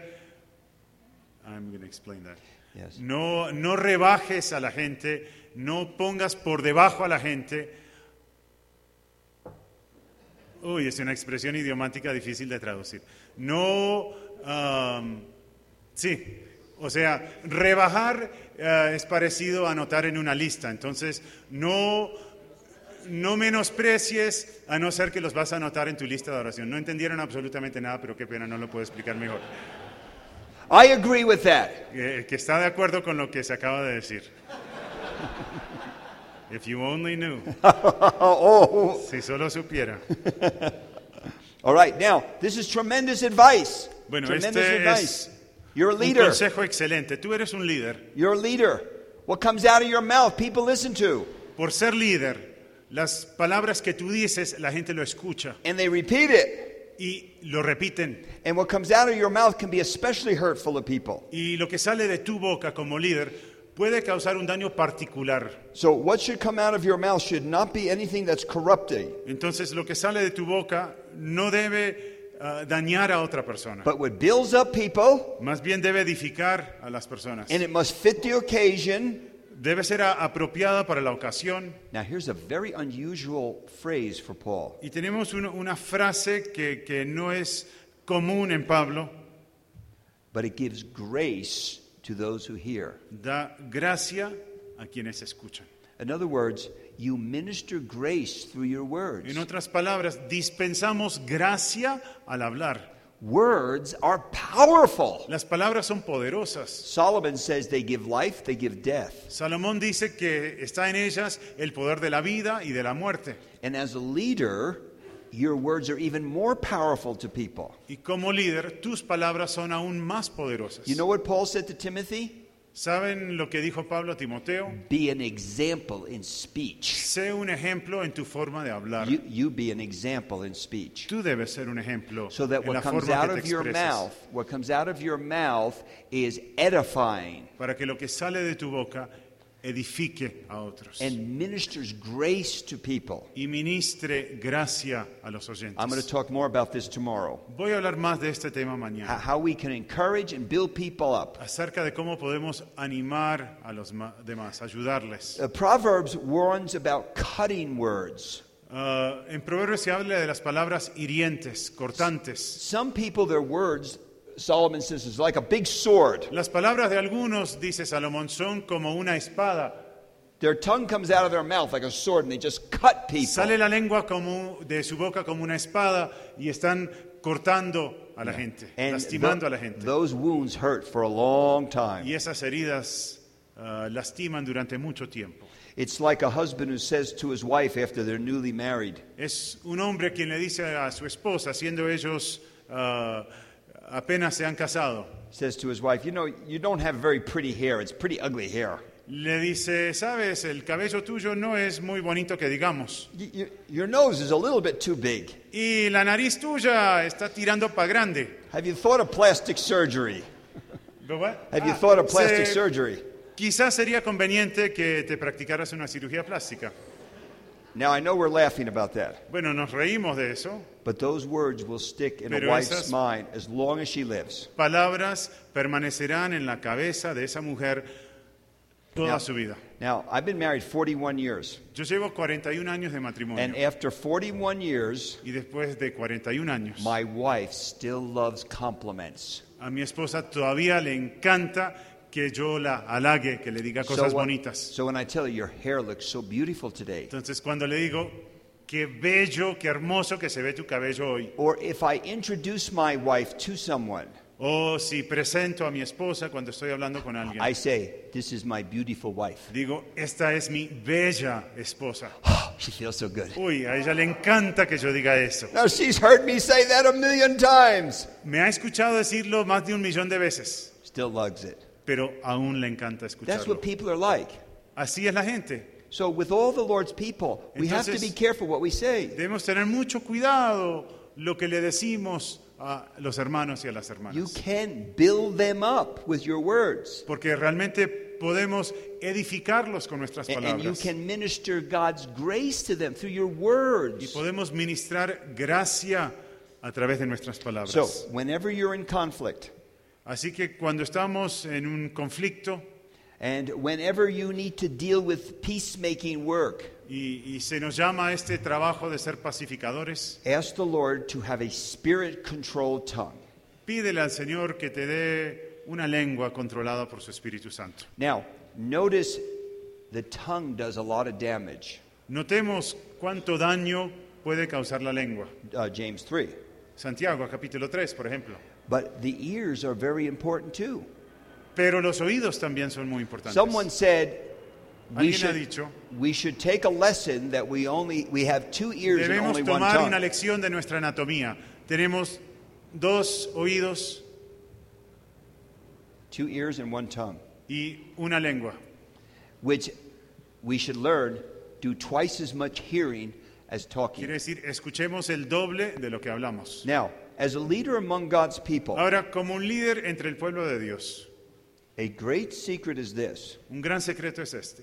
I'm going to explain that. Yes. No rebajes a la gente, no pongas por debajo a la gente. Uy, es una expresión idiomática difícil de traducir. Sí, o sea, rebajar es parecido a anotar en una lista. Entonces, no menosprecies, a no ser que los vas a anotar en tu lista de oración. No entendieron absolutamente nada, pero qué pena, no lo puedo explicar mejor. I agree with that. Que está de acuerdo con lo que se acaba de decir. If you only knew. Oh. Si solo supiera. All right, now, this is tremendous advice. Bueno, Tremendous este advice. es You're a un leader. consejo excelente. Tú eres un líder. You're a leader. What comes out of your mouth, people listen to. Por ser líder, Las palabras que tú dices, la gente lo escucha and they repeat it. y lo repiten. And what comes out of your mouth can be especially hurtful to people. Y lo que sale de tu boca como líder puede causar un daño particular. So what should come out of your mouth should not be anything that's corrupting, Entonces lo que sale de tu boca no debe dañar a otra persona. but what builds up people, Más bien debe edificar a las personas. and it must fit the occasion. Debe ser apropiada para la ocasión. Now here's a very unusual phrase for Paul. Y tenemos una frase que no es común en Pablo. But it gives grace to those who hear. Da gracia a quienes escuchan. In other words, you minister grace through your words. En otras palabras, dispensamos gracia al hablar. Words are powerful. Las palabras son poderosas. Solomon says they give life, they give death. Salomón dice que está en ellas el poder de la vida y de la muerte. And as a leader, your words are even more powerful to people. Y como líder, tus palabras son aún más poderosas. You know what Paul said to Timothy? ¿Saben lo que dijo Pablo a Timoteo? Be an example in speech. Sé un ejemplo en tu forma de hablar. You be an example in speech. Tú debes ser un ejemplo So that en la what comes forma out que te of your expresas. mouth, what comes out of your mouth is edifying Para que lo que sale de tu boca edifique a otros. and ministers grace to people. Y ministre gracia a los I'm going to oyentes. talk more about this tomorrow. Voy a hablar más de este tema mañana. How we can encourage and build people up. Acerca de cómo podemos animar a los demás, ayudarles. Proverbs warns about cutting words. En Proverbios se habla de las palabras hirientes, cortantes. Some people, their words, Solomon says, is like a big sword. Las palabras de algunos, dice Salomón, son como una espada. Their tongue comes out of their mouth like a sword and they just cut people. Sale la lengua como de su boca como una espada y están cortando a la gente, And lastimando a la gente. those wounds hurt for a long time. Y esas heridas lastiman durante mucho tiempo. It's like a husband who says to his wife after they're newly married, Es un hombre quien le dice a su esposa, siendo ellos apenas se han casado, says to his wife, you know, you don't have very pretty hair. It's pretty ugly hair. le dice, sabes, el cabello tuyo no es muy bonito que digamos. Your nose is a little bit too big. Y la nariz tuya está tirando para grande. Have you thought of plastic surgery? ¿Verdad? Have you thought of plastic Se- surgery? Quizás sería conveniente que te practicaras una cirugía plástica. Now, I know we're laughing about that, Bueno, nos reímos de eso. but those words will stick in a Pero wife's esas- mind as long as she lives. Palabras permanecerán en la cabeza de esa mujer toda Now- su vida. Now, I've been married 41 years, Yo llevo 41 años de and matrimonio after 41 years, y después de 41 años, my wife still loves compliments. a mi esposa todavía le encanta que yo la halague, que le diga cosas bonitas. So when I tell her, your hair looks so beautiful today, Entonces cuando le digo, qué bello, qué hermoso que se ve tu cabello hoy, or if I introduce my wife to someone, o si presento a mi esposa cuando estoy hablando con alguien, I say, this is my beautiful wife. digo, esta es mi bella esposa. She feels so good. Uy, a ella le encanta que yo diga eso. Now, she's heard me say that a million times. Me ha escuchado decirlo más de 1.000.000 de veces, Still loves it. pero aún le encanta That's escucharlo. what people are like. Así es la gente. So with all the Lord's people, we have to Entonces- be careful what we say. Debemos tener mucho cuidado lo que le decimos a los hermanos y a las You hermanas. can build them up with your words. Porque realmente podemos edificarlos con nuestras And you palabras. can minister God's grace to them through your Y words. podemos ministrar gracia a través de nuestras So palabras. whenever you're in conflict, Así que cuando estamos en un conflicto and whenever you need to deal with peacemaking work, y se nos llama a este trabajo de ser pacificadores, ask the Lord to have a spirit-controlled tongue. pídele al Señor que te dé una lengua controlada por su Espíritu Santo. Now, notice the tongue does a lot of damage. Notemos cuánto daño puede causar la lengua. James 3. Santiago, capítulo 3, por ejemplo. But the ears are very important too. Pero los oídos también son muy importantes. Someone said Alguien ha dicho, we should take a lesson that we have 2 ears and debemos only one tomar una tongue. lección de nuestra anatomía. Tenemos 2 oídos 2 ears and one tongue, y una lengua. which we should learn do twice as much hearing as talking. Quiere decir, escuchemos el doble de lo que hablamos. Now, as a leader among God's people, Ahora, como un líder entre el pueblo de Dios, a great secret is this. un gran secreto es este.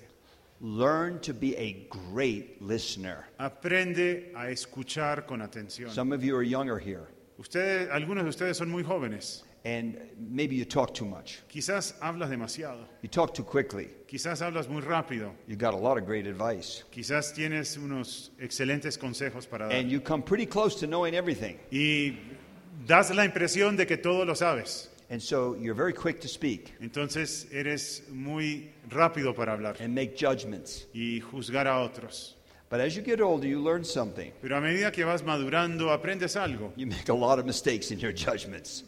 Learn to be a great listener. Aprende a escuchar con atención. Some of you are younger here, Algunos de ustedes son muy jóvenes. and maybe you talk too much. Quizás hablas demasiado. You talk too quickly. Quizás hablas muy rápido. You got a lot of great advice. Quizás tienes unos excelentes consejos para dar. And you come pretty close to knowing everything. Y das la impresión de que todo lo sabes. And so you're very quick to speak Entonces eres muy rápido para hablar and make judgments. y juzgar a otros. But as you get older, you learn something. Pero a medida que vas madurando, aprendes algo. You make a lot of mistakes in your judgments.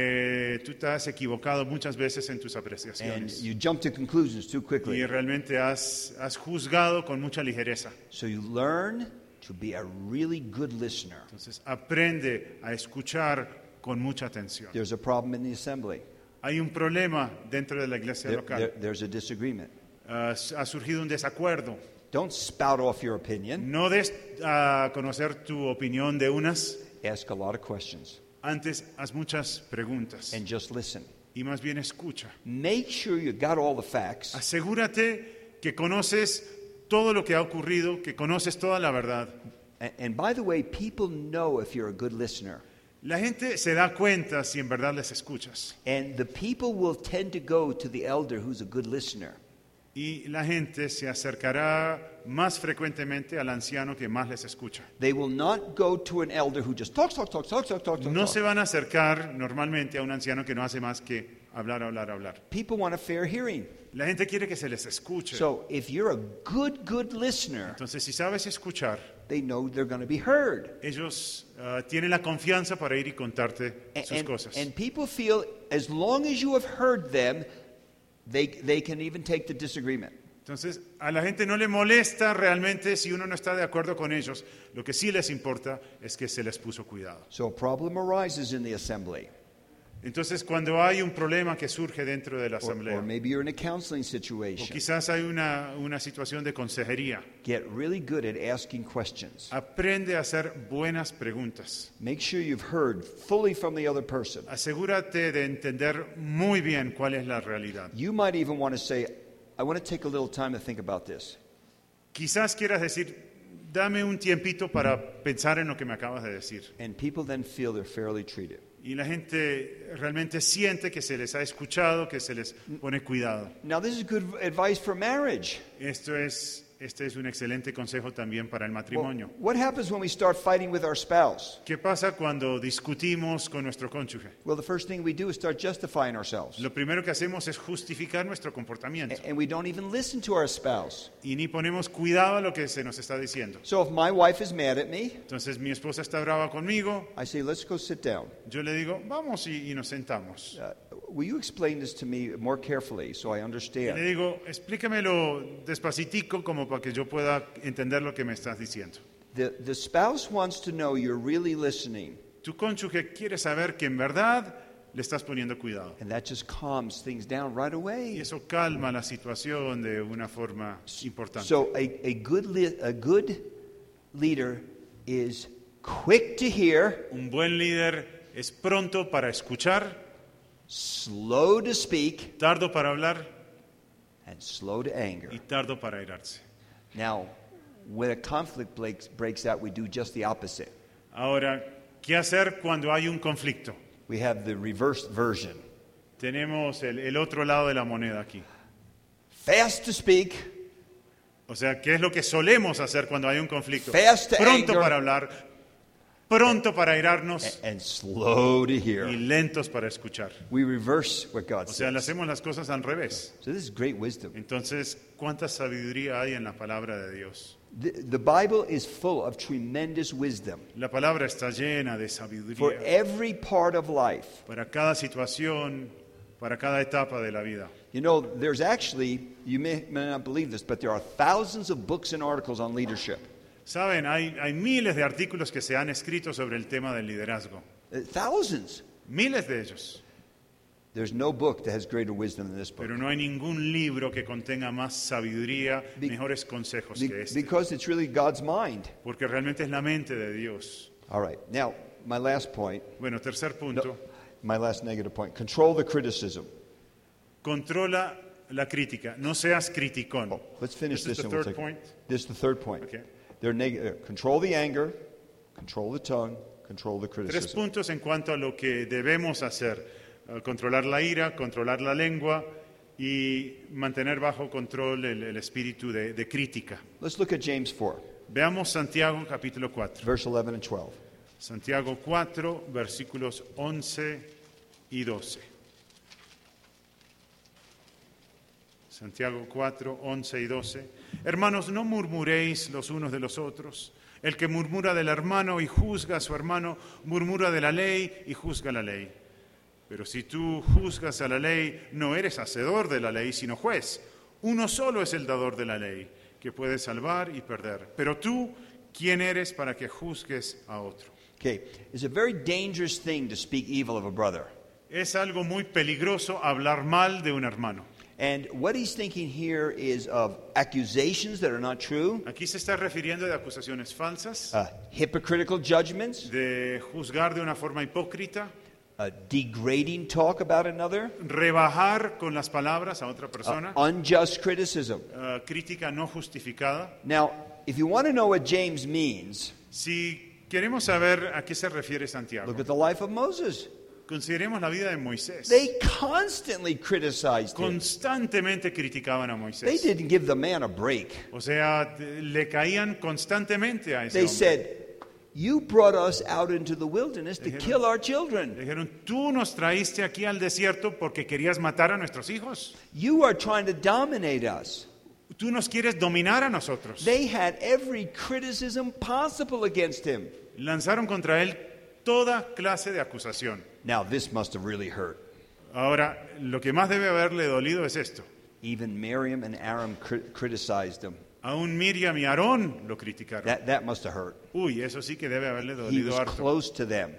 Que tú te has equivocado muchas veces en tus And apreciaciones. you jump to conclusions too Y quickly. realmente has juzgado con mucha ligereza. So you learn to be a really good listener. Entonces aprende a escuchar con mucha atención. There's a problem in the assembly. Hay un problema dentro de la iglesia local. There's a disagreement. Ha surgido un desacuerdo. Don't spout off your opinion. No des a conocer tu opinión de unas, Ask a lot of questions antes haz muchas preguntas and just listen. y más bien escucha. Make sure you got all the facts Asegúrate que conoces todo lo que ha ocurrido, que conoces toda la verdad. And by the way, people know if you're a good listener. La gente se da cuenta si en verdad les escuchas. And the people will tend to go to the elder who's a good listener. Y la gente se acercará más frecuentemente al anciano que más les escucha. They will not go to an elder who just talks. No se van a acercar normalmente a un anciano que no hace más que hablar, hablar, hablar. People want a fair hearing. La gente quiere que se les escuche. So if you're a good listener, Entonces, si sabes escuchar, they know they're going to be heard. ellos tienen la confianza para ir y contarte sus cosas. And people feel as long as you have heard them, they can even take the disagreement. Entonces, a la gente no le molesta realmente si uno no está de acuerdo con ellos. Lo que sí les importa es que se les puso cuidado. So a problem arises in the assembly. Entonces, cuando hay un problema que surge dentro de la Or asamblea, maybe you're in a counseling o situation. quizás hay una situación de consejería, Get really good at asking questions. aprende a hacer buenas preguntas. Make sure you've heard fully from the other person. Asegúrate de entender muy bien cuál es la realidad. You might even want to say, I want to take a little time to think about this. Quizás quieras decir, dame un tiempito para pensar en lo que me acabas de decir. And people then feel they're fairly treated. Y la gente realmente siente que se les ha escuchado, que se les pone cuidado. Now, this is good advice for marriage. Este es un excelente consejo también para el Well, matrimonio. what happens when we start fighting with our spouse? ¿Qué pasa cuando discutimos con nuestro cónyuge? Well, the first thing we do is start justifying ourselves. Lo primero que hacemos es justificar nuestro comportamiento And we don't even listen to our spouse. y ni ponemos cuidado a lo que se nos está diciendo. So if my wife is mad at me, Entonces mi esposa está brava conmigo, I say, let's go sit down. yo le digo, vamos y nos sentamos. Will you explain this to me more carefully so I Y le understand? digo, explícamelo despacitico como para que yo pueda entender lo que me estás diciendo. The spouse wants to know you're really listening, Tu cónyuge quiere saber que en verdad le estás poniendo cuidado. and that just calms things down right Y away. eso calma la situación de una forma importante. So a good leader is quick to hear, Un buen líder es pronto para escuchar, slow to speak, tardo para hablar and slow to anger. y tardo para airarse. Now, when a conflict breaks out, we do just the opposite. Ahora, ¿qué hacer cuando hay un conflicto? We have the reversed version. Tenemos el otro lado de la moneda aquí. Fast to speak, O sea, ¿qué es lo que solemos hacer cuando hay un conflicto? Fast to Pronto anger. para hablar, pronto para airarnos and slow to y hear. lentos para escuchar. We reverse what God O sea, le says. hacemos las cosas al revés. So this is great wisdom. Entonces, ¿cuánta sabiduría hay en la palabra de Dios? The Bible is full of tremendous wisdom La palabra está llena de for sabiduría every part of life. para cada situación, para cada etapa de la vida. You know, there's actually, you may not believe this, but there are thousands of books and articles on leadership. Saben, hay miles de artículos que se han escrito sobre el tema del liderazgo. Thousands. Miles de ellos. There's no book that has greater wisdom than this book. Pero no hay ningún libro que contenga más sabiduría, mejores consejos que este. Because it's really God's mind. Porque realmente es la mente de Dios. All right. Now, my last point. Bueno, tercer punto. My last negative point. Control the criticism. Controla la crítica. No seas criticón. Oh, let's finish this. Is the third point? This is the third point. Okay. Control the anger, control the tongue, control the criticism. 3 puntos en cuanto a lo que debemos hacer. Controlar la ira, controlar la lengua y mantener bajo control el espíritu de crítica. Let's look at James 4. Veamos Santiago capítulo 4. Verse 11 and 12. Santiago 4, versículos 11 y 12. Santiago 4, 11 y 12. Hermanos, no murmuréis los unos de los otros. El que murmura del hermano y juzga a su hermano, murmura de la ley y juzga la ley. Pero si tú juzgas a la ley, no eres hacedor de la ley, sino juez. Uno solo es el dador de la ley, que puede salvar y perder. Pero tú, ¿quién eres para que juzgues a otro? Okay, it's a very dangerous thing to speak evil of a brother. Es algo muy peligroso hablar mal de un hermano. And what he's thinking here is of accusations that are not true, Aquí se está refiriendo de acusaciones falsas, hypocritical judgments, de juzgar de una forma hipócrita, degrading talk about another, rebajar con las palabras a otra persona, unjust criticism. crítica no justificada. Now, if you want to know what James means, Si queremos saber a qué se refiere Santiago, look at the life of Moses. consideremos la vida de Moisés. They constantly criticized him. Constantemente criticaban a They Moisés. didn't give the man a break. O sea, le caían constantemente a ese They hombre. said, "You brought us out into the wilderness to kill our children. Dijeron, tú nos traíste aquí al desierto porque querías matar a nuestros hijos. You are trying to dominate us." Tú nos quieres dominar a nosotros. They had every criticism possible against him. Lanzaron contra él toda clase de acusación. Now, this must have really hurt. Ahora, lo que más debe haberle dolido es esto. Even Miriam and Aaron criticized him. Aún Miriam y Aarón lo criticaron. That must have hurt. Uy, eso sí que debe haberle He dolido was harto. close to them.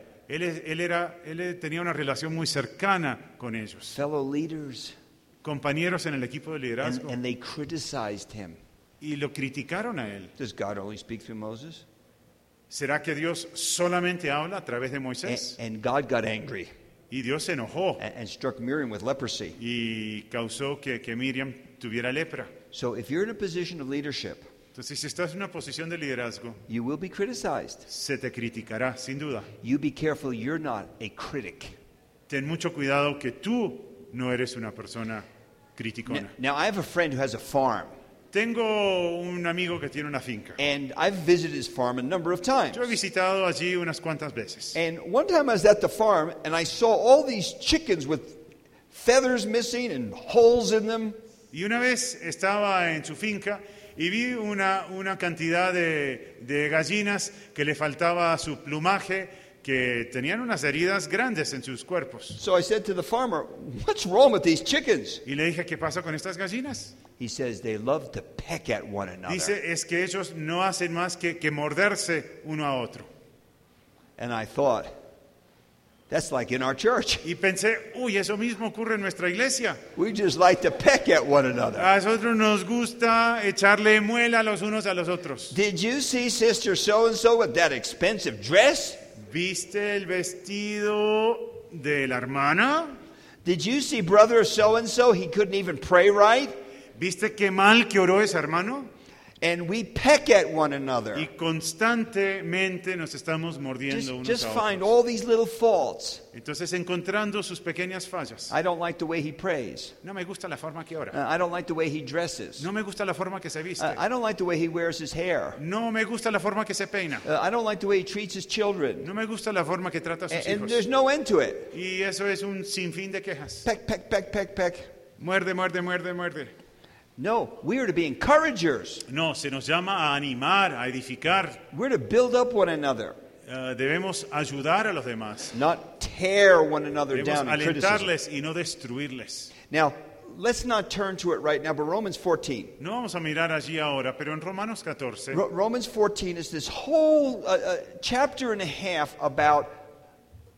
Él tenía una relación muy cercana con ellos. Fellow leaders. Compañeros en el equipo de liderazgo. And they criticized him. Y lo criticaron a él. Does God only speak through Moses? ¿Será que Dios solamente habla a través de Moisés? And God got angry Y Dios se enojó and struck Miriam with leprosy. y causó que Miriam tuviera lepra. So if you're in a position of leadership, Entonces, si estás en una posición de liderazgo, you will be criticized. se te criticará, sin duda. You be careful you're not a critic. Ten mucho cuidado que tú no eres una persona criticona. Now, I have a friend who has a farm, Tengo un amigo que tiene una finca. and I've visited his farm a number of times. Yo he visitado allí unas cuantas veces. And one time I was at the farm, and I saw all these chickens with feathers missing and holes in them. Y una vez estaba en su finca y vi una cantidad de gallinas que le faltaba su plumaje, que tenían unas heridas grandes en sus cuerpos. So I said to the farmer, "What's wrong with these chickens?" Y le dije, ¿qué pasa con estas gallinas? He says, "They love to peck at one another." Dice, es que ellos no hacen más que morderse uno a otro. And I thought, that's like in our church. Y pensé, uy, eso mismo ocurre en nuestra iglesia. We just like to peck at one another. A nosotros nos gusta echarle muela los unos a los otros. Did you see Sister so-and-so with that expensive dress? ¿Viste el vestido de la hermana? Did you see Brother so-and-so? He couldn't even pray right. ¿Viste qué mal que oró ese hermano? And we peck at one another. Y constantemente nos estamos mordiendo unos Just a find otros. all these little faults. Entonces, encontrando sus pequeñas fallas. I don't like the way he prays. No me gusta la forma que ora. I don't like the way he dresses. No me gusta la forma que se viste. I don't like the way he wears his hair. No me gusta la forma que se peina. I don't like the way he treats his children. No me gusta la forma que trata a sus And hijos. there's no end to it. Y eso es un sinfín de quejas. Peck, peck, peck, peck, peck. Muerde, muerde, muerde, muerde. No, we are to be encouragers. No, se nos llama a animar, a edificar. We're to build up one another, Debemos ayudar a los demás. not tear one another Debemos down in criticism. alentarles y no destruirles. Now, let's not turn to it right now, but Romans 14. No vamos a mirar allí ahora, pero en Romanos 14 Romans 14 is this whole chapter and a half about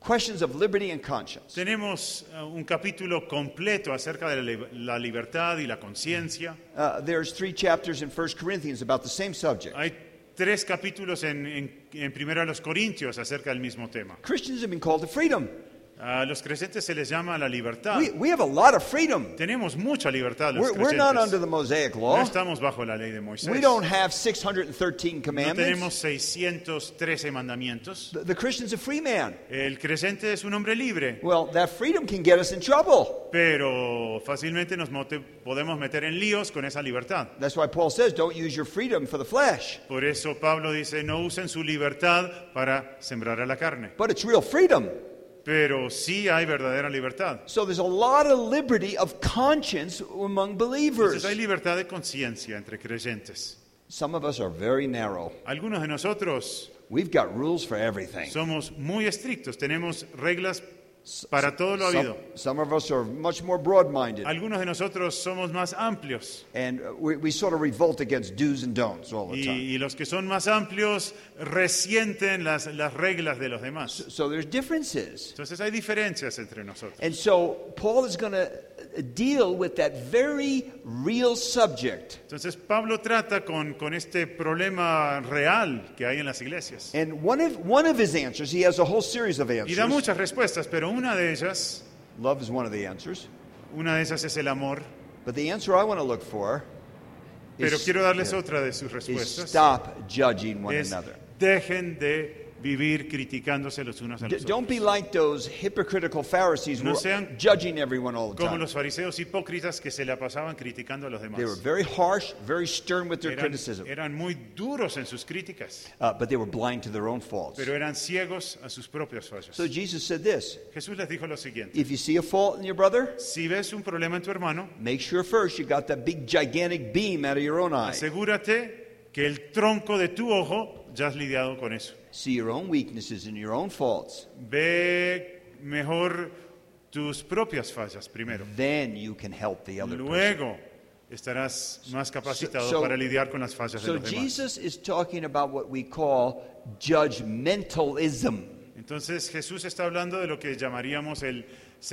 questions of liberty and conscience. Tenemos un capítulo completo acerca de la libertad y la conciencia. There's 3 chapters in 1 Corinthians about the same subject. Hay 3 capítulos en Primero a los Corintios acerca del mismo tema. Christians have been called to freedom. A los creyentes se les llama la libertad. We have a lot of freedom. Tenemos mucha libertad los We're not under creyentes. the Mosaic No law. estamos bajo la ley de Moisés. We don't have 613 No commandments. tenemos 613 mandamientos. The Christian's a free man. El creyente es un hombre libre, Well, that freedom can get us in trouble. pero fácilmente nos podemos meter en líos con esa libertad. That's why Paul says, don't use your freedom for the flesh. Por eso Pablo dice, no usen su libertad para sembrar a la carne. But it's real freedom. Pero sí hay verdadera libertad. So there's a lot of liberty of conscience among believers. Entonces hay libertad de conciencia entre creyentes. Some of us are very narrow. Algunos de nosotros We've got rules for everything. somos muy estrictos, tenemos reglas para todo lo habido. Some of us are much more broad-minded. Algunos de nosotros somos más amplios And we sort of revolt against do's and don'ts all the time. y los que son más amplios resienten las reglas de los demás. So there's differences. Entonces hay diferencias entre nosotros. And so Paul is going to deal with that very real subject. Entonces Pablo trata con este problema real que hay en las iglesias. And one of his answers, he has a whole series of Y da answers. muchas respuestas, pero una de ellas es el amor. But the answer I want to look for Pero is, quiero darles otra de sus is respuestas. stop judging one Es another. dejen de vivir criticándose los unos a los Don't be otros. like those hypocritical Pharisees who No were sean judging everyone all the Como time. los fariseos hipócritas que se la pasaban criticando a los demás. They were very harsh, very stern with their Eran, criticism. eran muy duros en sus críticas, But they were blind to their own faults. pero eran ciegos a sus propias fallas. So Jesus said this, Jesús les dijo lo siguiente: if you see a fault in your brother, si ves un problema en tu hermano, make sure first you got that big gigantic beam out of your own eye. asegúrate que el tronco de tu ojo ya has lidiado con eso. See your own weaknesses and your own faults. Ve mejor tus propias fallas primero. Then you can help the other person. Luego estarás más capacitado So- para lidiar con las fallas de So los demás. Jesus is talking about what we call judgmentalism. Entonces Jesús está hablando de lo que llamaríamos el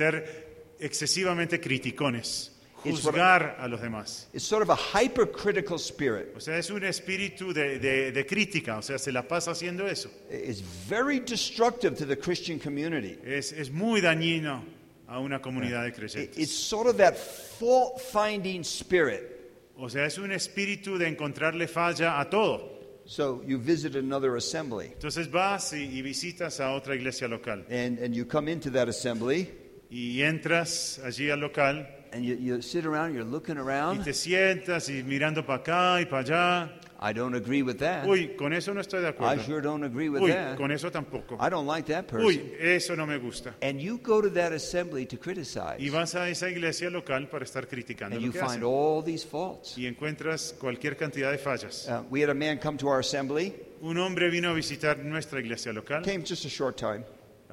ser excesivamente criticones, It's what- juzgar a los demás. It's sort of a hypercritical spirit. O sea, es un espíritu de crítica, o sea, se la pasa haciendo eso. It's very destructive to the Christian community. Es muy dañino a una comunidad de It's creyentes. sort of that fault-finding spirit. O sea, es un espíritu de encontrarle falla a todo. So you visit another assembly, Entonces vas y visitas a otra iglesia local and you come into that assembly, y entras allí al local and you sit around, you're looking y around. te sientas y mirando para acá y para allá. I don't agree with that. Uy, con eso no estoy de I acuerdo. sure don't agree with Uy, that. con eso tampoco. I don't like that person. Uy, eso no me gusta. And you go to that assembly to criticize, Y vas a esa iglesia local para estar criticando and lo you que find hacen. all these faults. Y encuentras cualquier cantidad de fallas. We had a man come to our assembly, Un hombre vino a visitar nuestra iglesia local. came just a short time,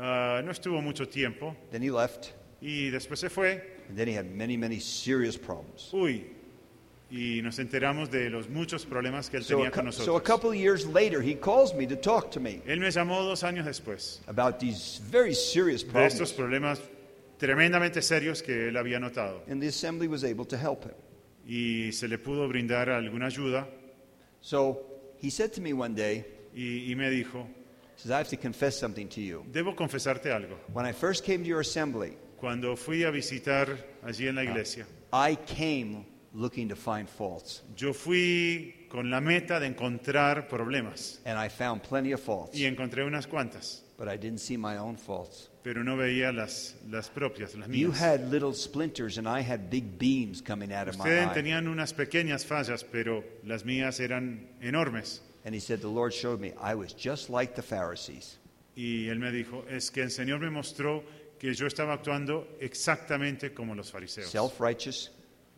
No estuvo mucho tiempo then he left, y después se fue. and then he had many, many serious problems. Uy, y nos enteramos de los muchos problemas que él So tenía con a nosotros. couple of years later, he calls me to talk to me Él me llamó 2 años después about these very serious de estos problems, problemas tremendamente serios que él había notado. and the assembly was able to help him. Y se le pudo brindar alguna ayuda So he said to me one day, y me dijo, he says, I have to confess something to you. debo confesarte algo. When I first came to your assembly, Cuando fui a visitar allí en la iglesia, I came looking to find faults, yo fui con la meta de encontrar problemas and I found plenty of faults, y encontré unas cuantas, but I didn't see my own faults. pero no veía las propias, las You mías. had little splinters, and I had big beams coming out of my Ustedes eye. tenían unas pequeñas fallas, pero las mías eran enormes. And he said, the Lord showed me I was just like the Pharisees. Y él me dijo, es que el Señor me mostró que yo estaba actuando exactamente como los fariseos. Self-righteous,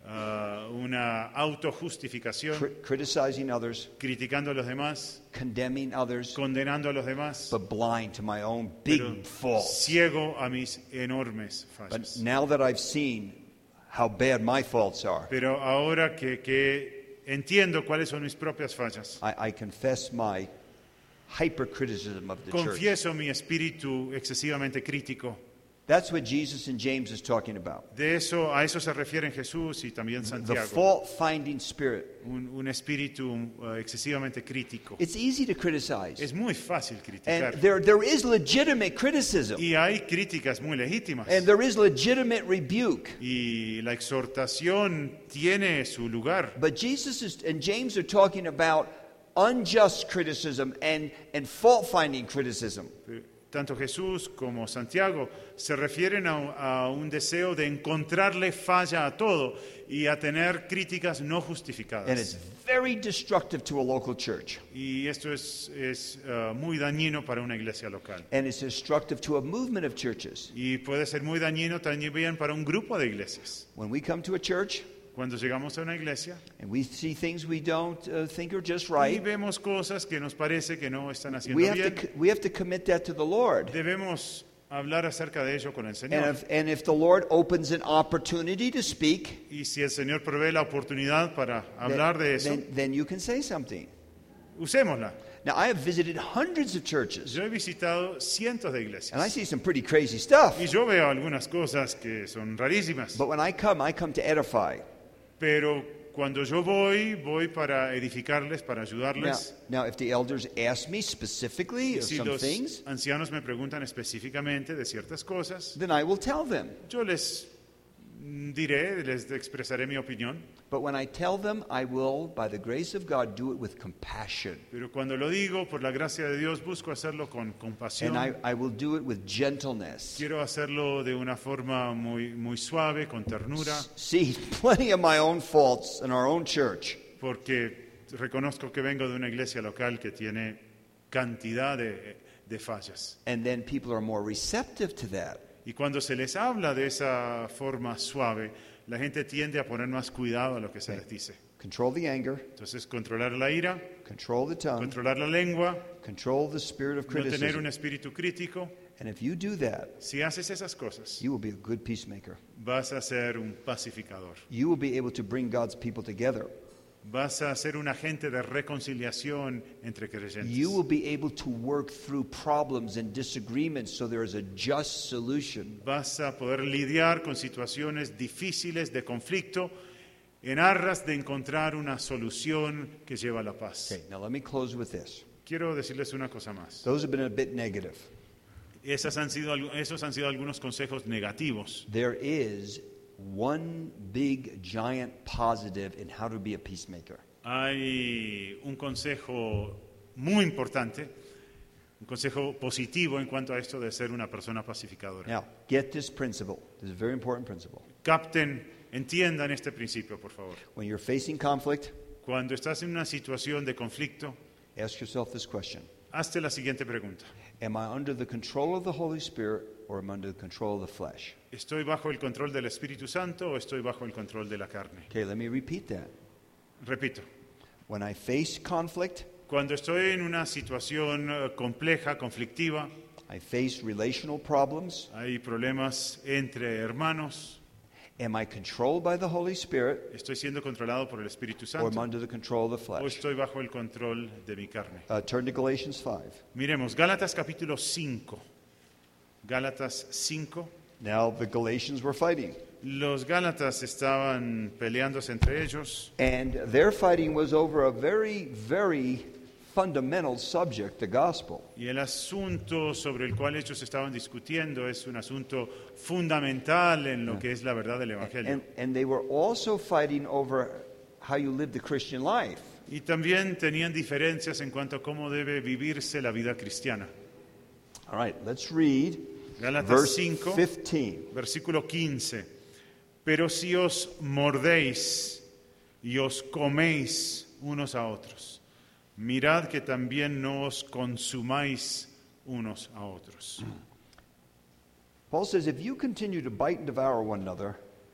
Una autojustificación, criticizing others, criticando a los demás, condemning others, condenando a los demás, but blind to my own pero big faults. ciego a mis enormes But fallas. now that I've seen how bad my faults are, Pero ahora que entiendo cuáles son mis propias fallas, I confess my hypercriticism of the church. Confieso mi espíritu excesivamente crítico. That's what Jesus and James is talking about. A eso se refieren Jesús y también The Santiago. fault-finding spirit. Un espíritu excesivamente crítico. It's easy to criticize. Es muy fácil criticar. And there is legitimate criticism. Y hay críticas muy legítimas. And there is legitimate rebuke. Y la exhortación tiene su lugar. But Jesus and James are talking about unjust criticism and fault-finding criticism. Tanto Jesús como Santiago se refieren a un deseo de encontrarle falla a todo y a tener críticas no And it's justificadas. very destructive to a local church. Y esto es muy dañino para una iglesia local. And it's destructive to a movement of churches. Y puede ser muy dañino también para un grupo de iglesias. When we come to a church Cuando llegamos a una iglesia and we see things we don't think are just y right, vemos cosas que nos parece que no están haciendo we bien, have to commit that to the Lord. debemos hablar acerca de ello con el And Señor. if the Lord opens an opportunity to speak, Y si el Señor provee la oportunidad para hablar de eso, then you can say something. usémosla. Now, I have visited hundreds of churches, Yo he visitado cientos de and I iglesias see some pretty crazy stuff. y yo veo algunas cosas que son rarísimas, But when I come to edify. pero cuando yo voy para edificarles, para ayudarles. Now, if the elders ask me specifically Y of si some los things, ancianos me preguntan específicamente de ciertas cosas, then I will tell them. yo les diré, les expresaré mi opinión, But when I tell them, I will, by the grace of God, do it with compassion. pero cuando lo digo, por la gracia de Dios, busco hacerlo con compasión. And I will do it with gentleness. Quiero hacerlo de una forma muy suave, con ternura, See, plenty of my own faults in our own church. porque reconozco que vengo de una iglesia local que tiene cantidad de fallas. And then people are more receptive to that. Y cuando se les habla de esa forma suave, la gente tiende a poner más cuidado a lo que se les dice. Control the anger, Entonces, controlar la ira, control the tongue, controlar la lengua, control the spirit of no tener un criticism. espíritu crítico. And if you do that, Si haces esas cosas, you will be a good peacemaker. vas a ser un pacificador. You will be able to bring God's people together. Vas a ser un agente de reconciliación entre creyentes. You will be able to work through problems and disagreements so there is a just solution. Vas a poder lidiar con situaciones difíciles de conflicto en aras de encontrar una solución que lleva a la paz. Okay, now let me close with this. Quiero decirles una cosa más. Those have been a bit negative. Esos han sido algunos consejos negativos. There is one big, giant positive in how to be a peacemaker. Hay un consejo muy importante, un consejo positivo en cuanto a esto de ser una persona pacificadora. Now, get this principle. This is a very important principle. Capten, entiendan este principio, por favor. When you're facing conflict, Cuando estás en una situación de conflicto, ask yourself this question. hazte la siguiente pregunta. Am I under the control of the Holy Spirit or am I under the control of the flesh? ¿Estoy bajo el control del Espíritu Santo o estoy bajo el control de la carne? Okay, let me repeat that. Repito, When I face conflict, cuando estoy en una situación compleja, conflictiva, I face relational problems. hay problemas entre hermanos, Am I controlled by the Holy Spirit ¿estoy siendo controlado por el Espíritu or am I Santo under the control of the o flesh? estoy bajo el control de mi carne? Turn to Galatians 5. Miremos, Gálatas capítulo 5. Gálatas 5. Now, the Galatians were fighting, Los Gálatas estaban peleándose entre ellos and their fighting was over a very, very fundamental subject, the gospel. y el asunto sobre el cual ellos estaban discutiendo es un asunto fundamental en lo que es la verdad del Evangelio. And they were also fighting over how you live the Christian life. Y también tenían diferencias en cuanto a cómo debe vivirse la vida cristiana. All right, let's read Gálatas verse 5, 15. versículo 15. Pero si os mordéis y os coméis unos a otros, mirad que también no os consumáis unos a otros. Paul says, if you continue to bite and devour one another,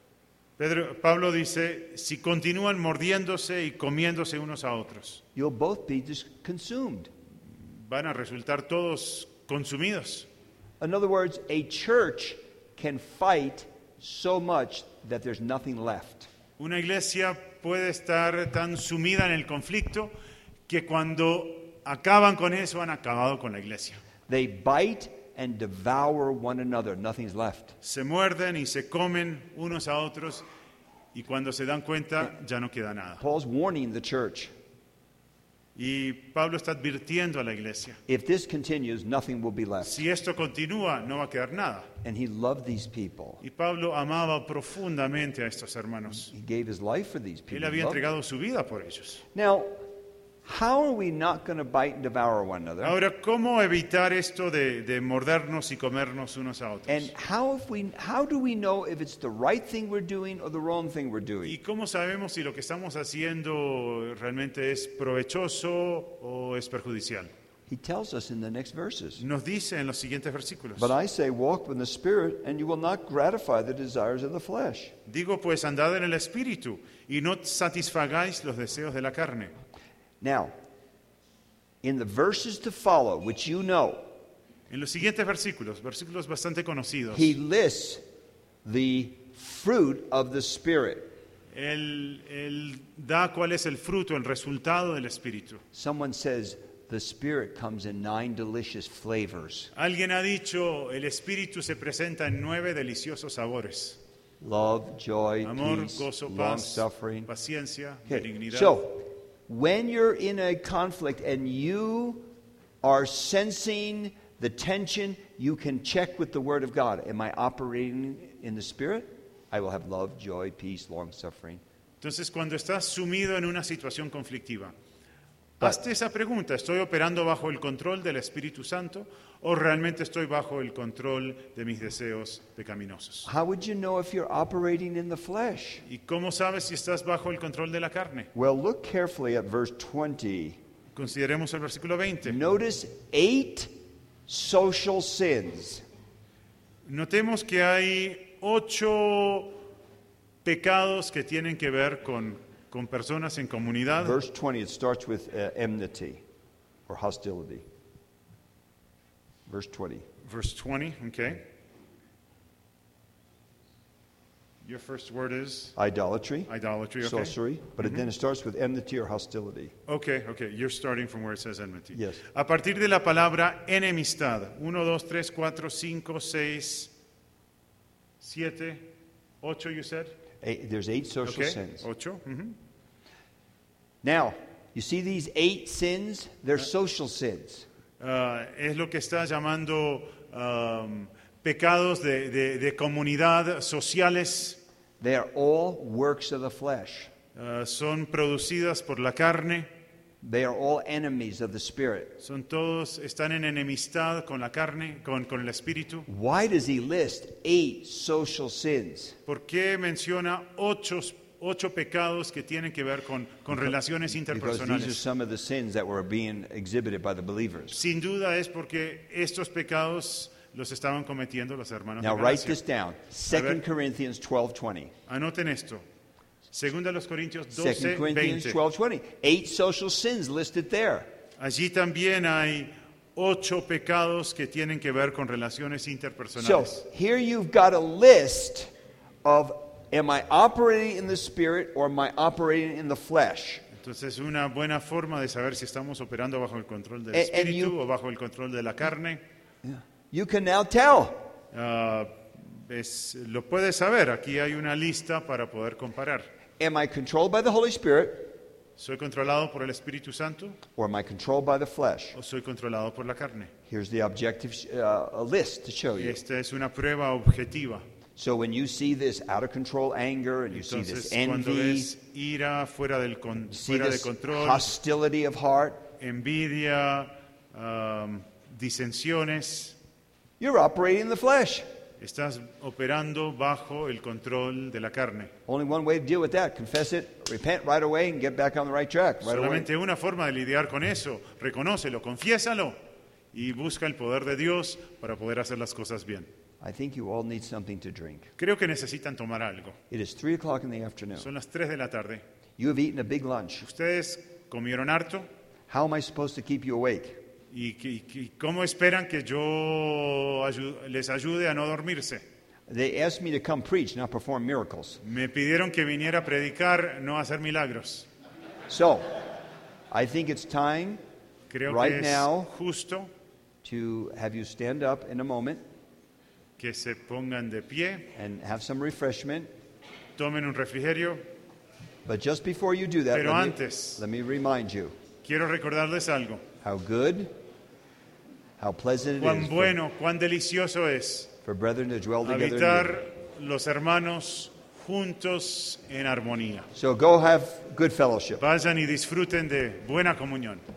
Pablo dice, si continúan mordiéndose y comiéndose unos a otros, you'll both be consumed. van a resultar todos consumidos. In other words, a church can fight so much that there's nothing left. Una iglesia puede estar tan sumida en el conflicto que cuando acaban con eso, han acabado con la iglesia. They bite and devour one another. Nothing's left. Se muerden y se comen unos a otros y cuando se dan cuenta ya no queda nada. Paul's warning the church. Y Pablo está advirtiendo a la iglesia. If this continues, nothing will be left. Si esto continúa, no va a quedar nada. And he loved these people. Y Pablo amaba profundamente a estos hermanos. He gave his life for these people. Él había He loved them. entregado su vida por ellos. Now, how are we not going to bite and devour one another? Ahora, ¿cómo evitar esto de mordernos y comernos unos a otros? And how do we know if it's the right thing we're doing or the wrong thing we're doing? ¿Y cómo sabemos si lo que estamos haciendo realmente es provechoso o es perjudicial? He tells us in the next verses. Nos dice en los siguientes versículos. But I say, walk in the Spirit, and you will not gratify the desires of the flesh. Digo, pues andad en el Espíritu y no satisfagáis los deseos de la carne. Now, in the verses to follow, which you know, En los siguientes versículos bastante conocidos, he lists the fruit of the Spirit. él da cuál es el fruto, el resultado del Espíritu. Someone says the Spirit comes in 9 delicious flavors. Alguien ha dicho, el Espíritu se presenta en 9 deliciosos sabores. Love, joy, Amor, peace, gozo, paz, long-suffering. paciencia, Okay. benignidad. So, when you're in a conflict and you are sensing the tension, you can check with the Word of God. Am I operating in the Spirit? I will have love, joy, peace, long-suffering. Entonces, cuando estás sumido en una situación conflictiva, But- hazte esa pregunta, ¿estoy operando bajo el control del Espíritu Santo o realmente estoy bajo el control de mis deseos pecaminosos? How would you know if you're operating in the flesh? ¿Y cómo sabes si estás bajo el control de la carne? Well, look carefully at verse 20. Consideremos el versículo 20. Notice 8 social sins. Notemos que hay 8 pecados que tienen que ver con personas en comunidad. Verse 20, it starts with enmity or hostility. Verse 20. Verse 20, okay. Your first word is Idolatry, idolatry, okay. sorcery, but then it starts with enmity or hostility. Okay. You're starting from where it says enmity. Yes. A partir de la palabra enemistad. 1, 2, 3, 4, 5, 6, 7, 8, you said? There's 8 social Okay. sins. 8. Mhm. Now, you see these 8 sins? They're social sins. Es lo que está llamando pecados de comunidad, sociales. They are all works of the flesh. Son producidas por la carne. They are all enemies of the Spirit. Están en enemistad con la carne, con el espíritu. Why does he list 8 social sins? ¿Por qué menciona 8 pecados que tienen que ver con relaciones Because these are interpersonales? some of the sins that were being exhibited by the believers. Sin duda es porque estos pecados los estaban cometiendo los hermanos de Now write Galacia. this down. A ver. 2 Corinthians 12:20. Anoten esto. Segunda a los Corintios 2 12, Corinthians 20. 12:20. 8 social sins listed there. Allí también hay 8 pecados que tienen que ver con relaciones So interpersonales. here you've got a list of am I operating in the Spirit or am I operating in the flesh? Entonces, una buena forma de saber si estamos operando bajo el control del And espíritu you- o bajo el control de la carne. You can now tell. Lo puedes saber. Aquí hay una lista para poder comparar. Am I controlled by the Holy Spirit ¿Soy controlado por el Espíritu Santo or am I controlled by the flesh? o soy controlado por la carne? Here's the objective list to show you. Esta es una prueba objetiva. So when you see this out of control anger and you see Entonces, this cuando envy, ves ira fuera see fuera de this control, hostility of heart, envidia, disensiones, you're operating in the flesh. estás operando bajo el control de la carne. Only one way to deal with that: confess it, repent right away, and get back on the right track right away. Solamente una forma de lidiar con eso. Reconócelo, confiésalo y busca el poder de Dios para poder hacer las cosas bien. I think you all need something to drink. Creo que necesitan tomar algo. It is 3 o'clock in the afternoon. Son las 3 de la tarde. You have eaten a big lunch. Ustedes comieron harto How am I supposed to keep you awake? y ¿cómo esperan que yo les ayude a no dormirse? They asked me to come preach, not perform miracles. Me pidieron que viniera a predicar, no a hacer milagros. So, I think it's time Creo right que es now justo to have you stand up in a moment que se pongan de pie, and have some refreshment. tomen un refrigerio, But just before you do that, pero let antes me remind you quiero recordarles algo. how good, how pleasant it Cuán is bueno, cuán delicioso es for brethren to dwell together in habitar unity. los hermanos juntos en armonía. So go have good fellowship. Vayan y disfruten de buena comunión.